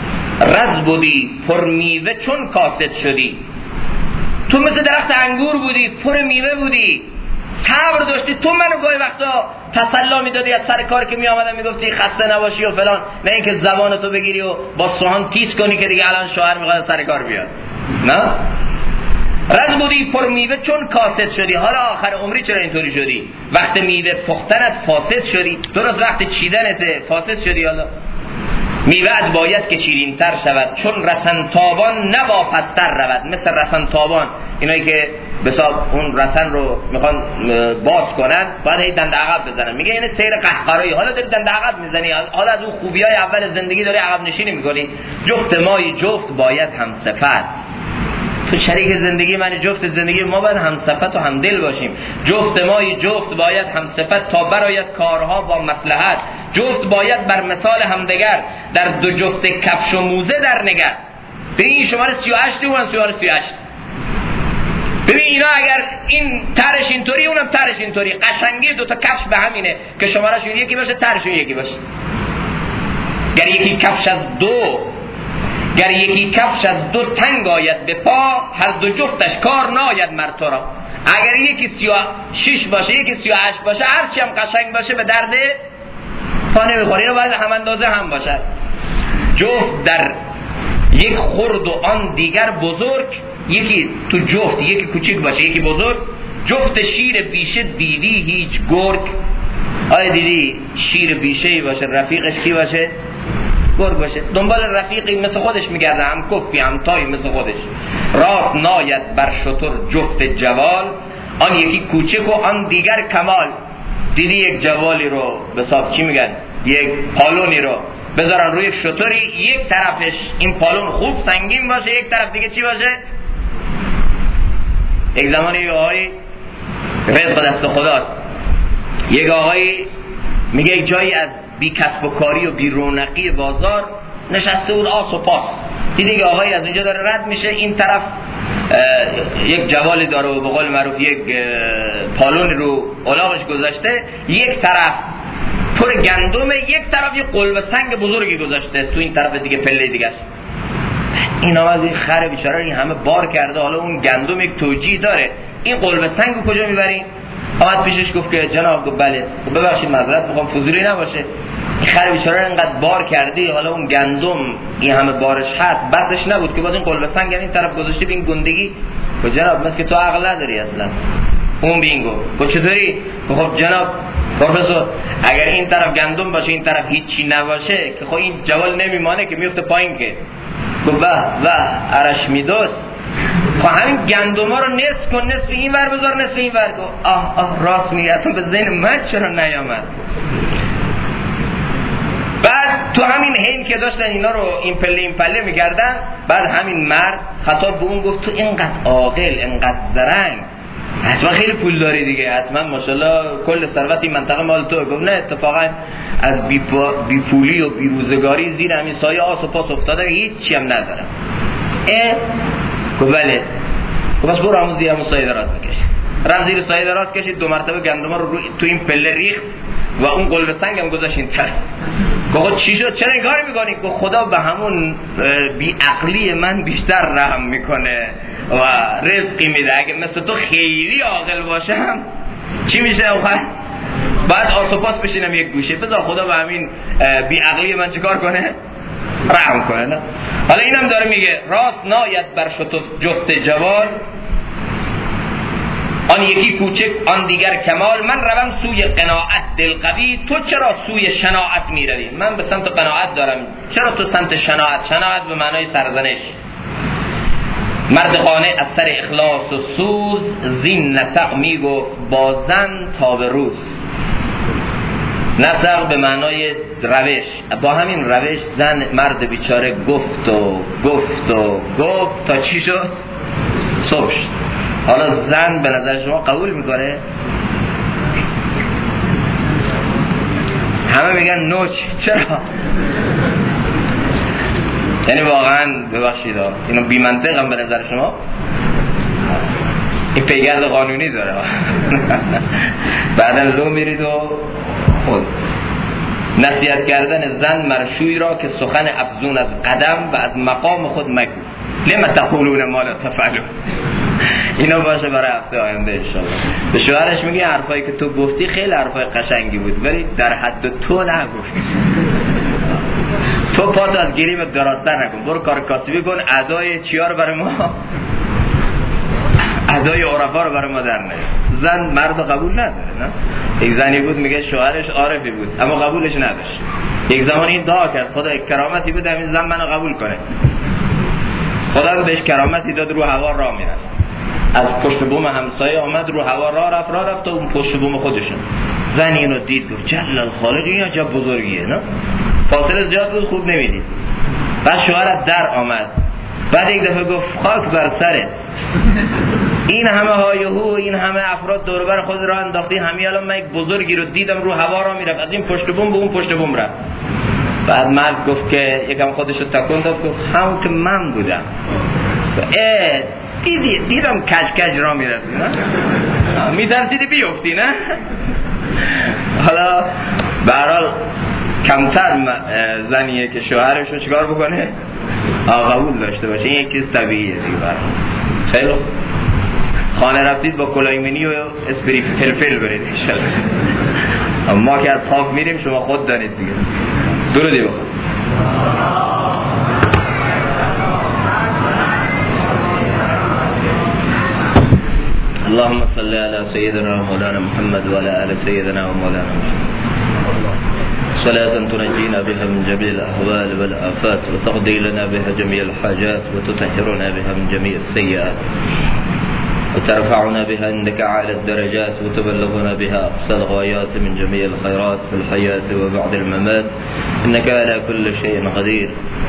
رز بودی پر میوه چون کاسد شدی. تو مثل درخت انگور بودی، پر میوه بودی، صبر داشتی. تو منو گاهی وقتا تسلا میدادی از سر کار که می آمدم میگفتی خسته نباشی و فلان، نه اینکه زبانتو بگیری و با سوهان تیز کنی که دیگه الان شوهر میخواد سر کار بیاد. نه، رز بودی پر میوه چون کاسد شدی. حالا آخر عمری چرا اینطوری شدی؟ وقت میوه پختنت فاسد شدی، درست وقت چیدنت فاسد شدی. حالا میوه‌ات باید که شیرین تر شود، چون رسن تابان نواپستر رود. مثل رسن تابان، اینایی که بساب اون رسن رو میخوان باز کنن باید هی دنده عقب بزنن. میگه یعنی سیر قهقرایی. حالا داری دنده عقب میزنی، حالا از اون خوبیای اول زندگی داری عقب نشینی میکنی. جفت مای جفت باید هم صفت. تو شریک زندگی من، جفت زندگی ما باید هم صفت و هم دل باشیم. جفت مای جفت باید هم صفت تا برآید کارها با مصلحت. جفت باید بر مثال همدیگر، در دو جفت کفش و موزه در نگر. ببین این شماره 38 اونم شماره 38. ببین اینا اگر این ترش اینطوری اونم ترش اینطوری، قشنگی دو تا کفش به همینه که شمارهشون یکی باشه ترشون یکی باشه. گر یکی کفش از دو تنگ آید به پا، هر دو جفتش کار ناید مر تو را. اگر یکی 36 باشه یکی 38 باشه، هرچی هم قشنگ باشه به درد پا نمیخوره. اینو باید هم اندازه هم باشه. جفت در یک خرد و آن دیگر بزرگ. یکی تو جفت یکی کوچیک باشه یکی بزرگ. جفت شیر بیشه دیدی هیچ گرگ. آیا دیدی شیر بیشه‌ای باشه رفیقش کی باشه؟ گرگ باشه. دنبال رفیقی مثل خودش میگرده، هم کفی هم تایی مثل خودش. راست ناید بر شتر جفت جوال، آن یکی کوچک و آن دیگر کمال. دیدی یک جوالی رو به حساب چی میگن، یک پالونی رو بذارن روی یک شتری، یک طرفش این پالون خوب سنگین باشه، یک طرف دیگه چی باشه؟ یک زمانی یک آقایی، رزق دست خداست، یک آقایی میگه یک جایی از بی کسب و کاری و بی رونقی بازار نشسته بود آس و پاس. دیدی که آقایی از اونجا داره رد میشه، این طرف یک جوالی داره و به قول معروف یک پالون رو الاغش گذاشته، یک طرف پر گندمه، یک طرف یک قلب سنگ بزرگی گذاشته تو این طرف دیگه پله دیگه است. این آواز این خر بیچاره این همه بار کرده، حالا اون گندم یک توجیه داره، این قلب سنگ رو کجا میبرین؟ آمد پیشش گفت که جناب، گفت بله. ببخشید معذرت میخوام فضولی نباشه، این خر بیچاره اینقدر بار کردی، حالا اون گندم این همه بارش هست، بسش نبود که باید این قلب سنگ این طرف گذاشته به این گندگی. گفت جناب مثل که تو عقل نداری اصلا. اون بینگو گفت چطوری؟ خب جناب پروفسور اگر این طرف گندم باشه این طرف هیچی نباشه که خب این جوال نمیمانه که میفته پایین که. گفت واه ارش میدوست، خب همین گندم ها رو نصف کن، نصف این ور بذار نصف این ور کن. آه راست میگه، اصلا به ذهن من چرا نیامد. بعد تو همین حین که داشتن اینا رو این پله میگردن، بعد همین مرد خطاب به اون گفت تو اینقدر عاقل اینقدر زرنگ، حتما خیلی پول داری دیگه، حتما ماشاءالله کل ثروت این منطقه مال تو. گفت نه اتفاقا از بی پولی و بی روزگاری زیر همین سایه آس و پاس افتاده، هیچی هم ندارم. گفت بله. گفت بس برو همون زیر همون سایه دراز بکشید. رفت زیر سایه دراز کشید، دو مرتبه گندم رو تو این پله ریخت و اون قلب سنگ هم گذاشت این طرف. گفت چی شد؟ چرا این کاری میکنی؟ گفت خدا به همون بی عقلی من بیشتر رحم میکنه و رزقی میده. اگه مثل تو خیلی عاقل باشم چی میشه؟ بعد آسوپاس بشینم یک گوشه، بذار خدا به همین بی عقلی من چیکار کنه؟ رحم کنه. نه حالا اینم داره میگه راست ناید بر شتر جفت جوال، آن یکی کوچک آن دیگر کمال. من روم سوی قناعت دلقوی، تو چرا سوی شناعت میروی؟ من به سمت قناعت دارم، چرا تو سمت شناعت؟ شناعت به معنای سرزنش. مرد قانع از سر اخلاص و سوز، زین نسق میگفت با زن تا به روز. نسق به معنای روش، با همین روش زن مرد بیچاره گفت تا چی شد؟ صبح شد. حالا زن به نظر شما قبول میکنه؟ همه میگن نوچ. چرا؟ یعنی واقعا ببخشید اینو بی منطق هم به نظر شما؟ این پیگرد قانونی داره. بعدا لو میرید و خود نصیحت کردن زن مرشوی را که سخن افزون از قدم و از مقام خود مگو. لما تقولون ما لا تفعلون. اینا باشه برای هفته آینده انشالله. به شوهرش میگه حرفایی که تو گفتی خیلی حرفای قشنگی بود ولی در حد تو نگفتی. تو پاتو از گریمت دراستر نکن، برو کار کاسبی کن، ادای چیا رو برای ما، ادای عرفا رو برای ما در نیار. زن مرد قبول نداره نه. یک زنی بود میگه شوهرش عارفی بود اما قبولش نداشت. یک زمان این دعا کرد خدا کرامتی بده این زن منو قبول کنه. خدا بهش کرامتی داد، رو هوا راه میرفت، از پشت بوم همسایه آمد رو هوا راه رفت تا اون پشت بوم خودشون. زن اینو دید گفت جل الخالق این عجب بزرگیه نه. فاصله زیاد بود خوب نمیدید. بعد شوهرت در آمد، بعد یک دفعه گفت خاک بر سرت، این همه هایهو این همه افراد دور بر خود راه انداختی، همین الان من یک بزرگی رو دیدم رو هوا راه میرفت، از این پشت بوم به اون پشت بوم رفت. بعد مرد گفت که یکم خودش رو تکون داد گفت همون که من بودم. دیدم کج را میرفتی نه، میترسیدی بیفتی نه. حالا به هر حال کمتر زنیه که شوهرش رو چیکار بکنه قبول داشته باشه، این یک چیز طبیعیه دیگه. خیلی خانه رفتید با کلایمنی و اسپری فلفل برید انشالله. ما که از خواب میریم شما خود دانید دیگه. درودی بخون. اللهم صل على سيدنا ومولانا محمد وعلى آل سيدنا ومولانا محمد صلاة تنجينا بها من جميع الأهوال والآفات وتقضي لنا بها جميع الحاجات وتطهرنا بها من جميع السيئات وترفعنا بها عندك أعلى الدرجات وتبلغنا بها أقصى الغايات من جميع الخيرات في الحياة وبعد الممات إنك على كل شيء قدير.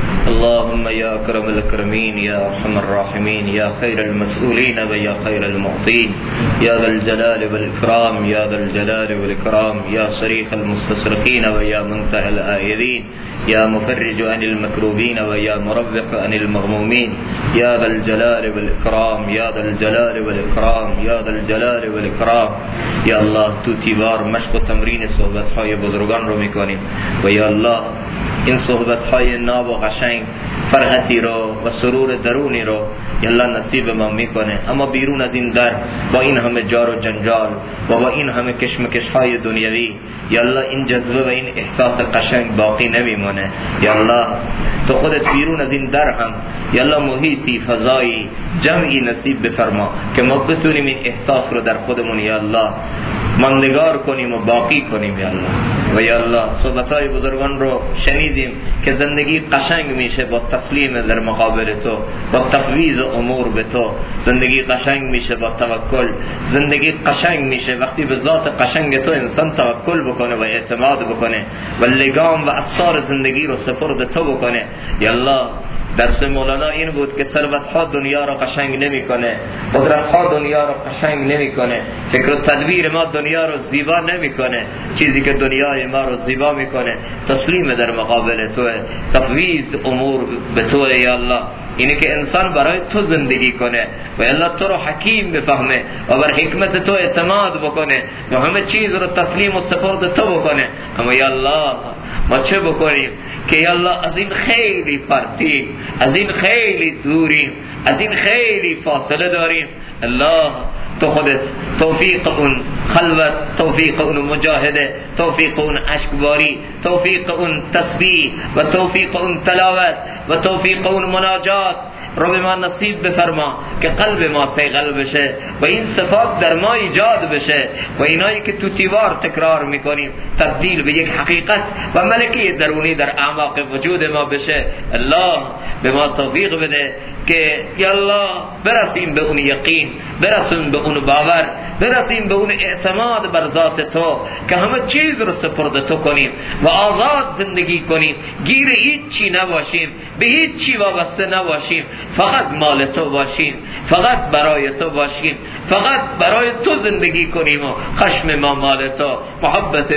اللهم يا أكرم الأكرمين يا أرحم الراحمين يا خير المسؤولين ويا خير المعطين يا ذا الجلال والإكرام يا ذا الجلال والإكرام يا صريخ المستصرخين ويا منتهى الآيذين يا مفرج عن المكروبين ويا مربح عن المغمومين يا ذا الجلال والإكرام يا ذا الجلال والإكرام يا ذا الجلال والإكرام. يا الله تو تیوار مشق و تمرین صحبت‌های بزرگان رو میکنیم و یا الله این صحبت‌های ناب و قشنگ فرحتی رو و سرور درونی رو یا الله نصیب ما میکنه، اما بیرون از این در با این همه جار و جنجال و با این همه کشمکش‌های دنیوی یا الله این جذبه و این احساس قشنگ باقی نمیمونه. یا الله تو خودت بیرون از این در هم یا الله محیطی فضایی جمعی نصیب بفرما که ما بتونیم این احساس رو در خودمون یا الله ماندگار کنیم و باقی کنیم یا الله. و یا الله صحبت‌های بزرگان رو شنیدیم که زندگی قشنگ میشه با تسلیم در مقابل تو، با تفویض امور به تو. زندگی قشنگ میشه با توکل. زندگی قشنگ میشه وقتی به ذات قشنگ تو انسان توکل بکنه و اعتماد بکنه و لگام و اسرار زندگی رو سپرد تو بکنه. یا الله درس مولانا این بود که ثروت‌ها دنیا رو قشنگ نمی‌کنه، قدرت‌ها دنیا رو قشنگ نمی‌کنه، فکر و تدبیر ما دنیا رو زیبا نمی‌کنه. چیزی که دنیای ما رو زیبا می‌کنه تسلیم در مقابل توه، تفویض امور به توه. یا الله اینه که انسان برای تو زندگی کنه و الله تو رو حکیم بفهمه و بر حکمت تو اعتماد بکنه و همه چیز رو تسلیم و سپرد تو بکنه. اما یا الله ما چه بکنیم که یا الله از این خیلی پرتیم، از این خیلی دوریم، از این خیلی فاصله داریم. الله تو خودت توفیق اون خلوت، توفیق اون مجاهده، توفیق اون اشکباری، توفیق اون تسبیح و توفیق اون تلاوت و توفیق اون مناجات رو به ما نصیب بفرما که قلب ما صیقل بشه و این صفات در ما ایجاد بشه و اینایی که تو تیوار تکرار میکنیم تبدیل به یک حقیقت و ملکی درونی در اعماق وجود ما بشه. الله به ما توفیق بده که یا الله برسیم به اون یقین، برسیم به اون باور، برسیم به اون اعتماد بر ذات تو که همه چیز رو سپرد تو کنیم و آزاد زندگی کنیم، گیر هیچ چی نباشیم، به هیچ چی وابسته نباشیم، فقط مال تو باشیم، فقط برای تو باشیم، فقط برای تو زندگی کنیم و خشم ما مال تو، محبت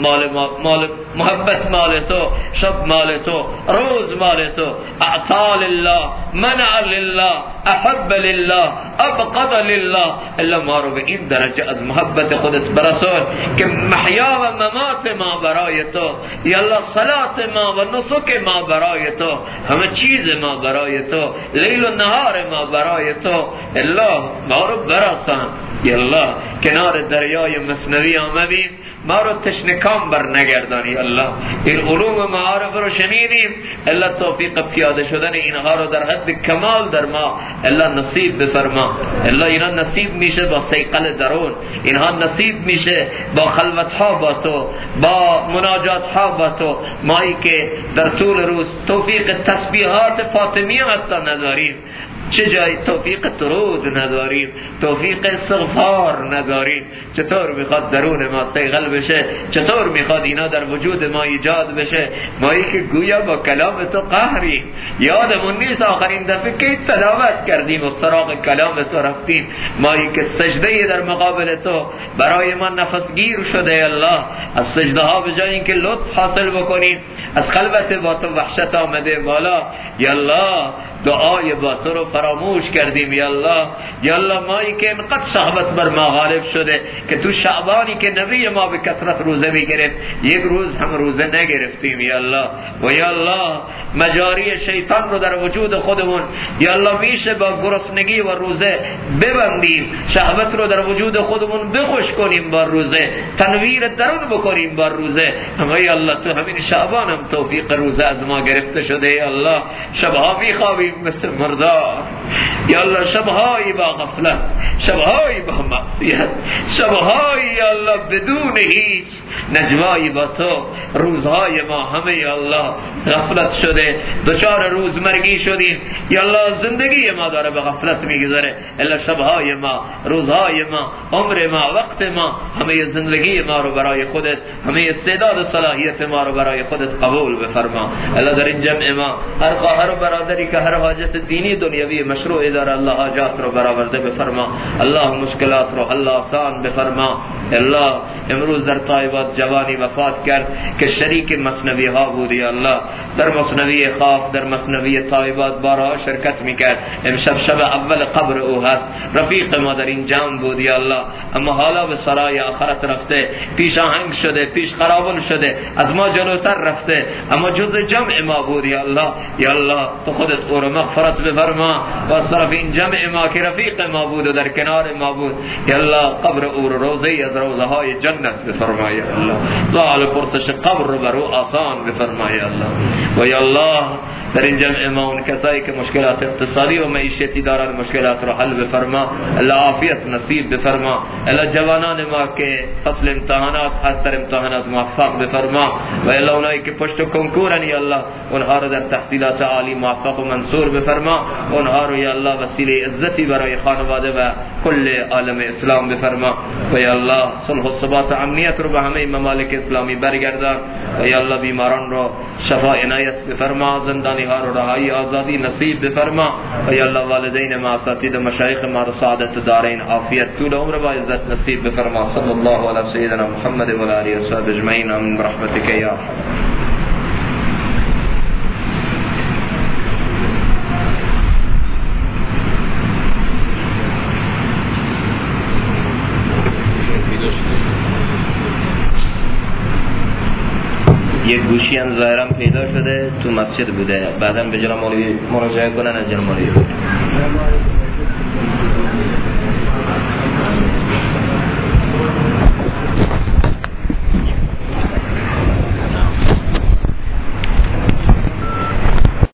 محبت مال تو، شب مال تو، روز مال تو، اعطا لله، منع لله، احب لله، ابقض لله الا ما رو به این درجه از محبت خودت برسون که محیا و ممات ما برای تو، یا الله صلات ما و نسک ما برای تو، همه چیز ما برای تو، لیل و نهار ما برای تو، الله ما رو برسان. یا الله کنار دریای مثنوی آمدیم، ما رو تشنکام بر نگردانی. الله این علوم معارف رو شنیدیم، الله توفیق پیاده شدن اینها رو در حد کمال در ما الله نصیب بفرما. الله اینا نصیب میشه با صیقل درون، اینها نصیب میشه با خلوت ها با تو، با مناجات ها با تو. مایی که در طول روز توفیق تسبیحات فاطمیه حتی نداریم، چه جای توفیق درود نداریم، توفیق استغفار نداریم، چطور میخواد درون ما صیقل بشه؟ چطور میخواد اینا در وجود ما ایجاد بشه؟ مایی که گویا با کلام تو قهریم، یادمون نیست آخرین دفعه که تلاوت کردیم و سراغ کلام تو رفتیم، مایی که سجده در مقابل تو برای ما نفسگیر شده. الله از سجده ها به جای اینکه لطف حاصل بکنیم، از خلوت با تو وحشت آمده بالا. یا الله دعای با تو رو فراموش کردیم. یا الله، یا الله مایی که انقدر شهوت بر ما غالب شده که تو شعبانی که نبی ما به کثرت روزه میگرفت یک روز هم روزه نگرفتیم. یا الله و یا الله مجاری شیطان رو در وجود خودمون یا الله میشه با گرسنگی و روزه ببندیم، شهوت رو در وجود خودمون بخوش کنیم با روزه، تنویر درون بکنیم با روزه. اما یا الله تو همین شعبان هم توفیق روزه از ما گرفته شده. یا الله شبها میخوابیم مثل مردار، یا الله شبهایی با غفلت، شبهایی با معصیت، شبهایی یا الله بدون هیچ نجوایی با تو، روزهای ما همه یا الله غفلت شده، دچار روزمرگی شدیم. یا الله زندگی ما داره به غفلت میگذره، الا شبهای ما، روزهای ما، عمر ما، وقت ما، همه زندگی ما رو برای خودت، همه استعداد و صلاحیت ما رو برای خودت قبول بفرما. الا در این جمع ما هر خواهر و برادری که هر حاجت دینی دنیوی مشروع داره الله حاجات رو برآورده بفرما. الله مشکلات رو حل آسان بفرما. الله امروز در طایبات جوانی وفات کرد که شریک مثنوی ها بود. یا الله در مثنوی خاف، در مثنوی طایبات بارها شرکت میکرد، امشب شب اول قبر او هست، رفیق ما در این جمع بود. یا الله اما حالا به سرای آخرت رفته، پیش آهنگ شده، پیش قراول شده، از ما جلوتر رفته، اما جز جمع ما بود. یا الله، یا الله تو خودت او رو مغفرت بفرما و از طرف این جمع ما که رفیق ما بود و در کنار ما بود، یا الله قبر او رو روضه‌ای از روضه های جنت بفرما. یا الله سوال پرسش قبر رو بر او آسان بفرما. یا الله و یا الله در این جمع ما اون کسایی که مشکلات اقتصادی و معیشتی دارن مشکلات رو حل بفرما، الله عافیت نصیب بفرما. الله جوانان ما که فصل امتحانات هست در امتحانات موفق بفرما و الله اونایی که پشت کنکورن یا الله اونها رو در تحصیلات عالی موفق و منصور بفرما، اونها رو یا الله وسیله عزتی برای خانواده و کل عالم اسلام بفرما. و یا الله صلح و ثبات و امنیت رو به همه ممالک اسلامی برگردان و یا الله بیماران رو شفا عنایت بفرما، زندانی ها رو رهایی آزادی نصیب بفرما و یا الله والدین ما، اساتید و مشایخ ما رو سعادت دارین، عافیت طول عمر و عزت نصیب بفرما. صلی الله علی سیدنا محمد و آله و صحبه اجمعین. آمین برحمتک یا ارحم. یک گوشی هم ظاهرا پیدا شده تو مسجد بوده، بعداً به جناب مولوی مراجعه کنن از جناب مولوی.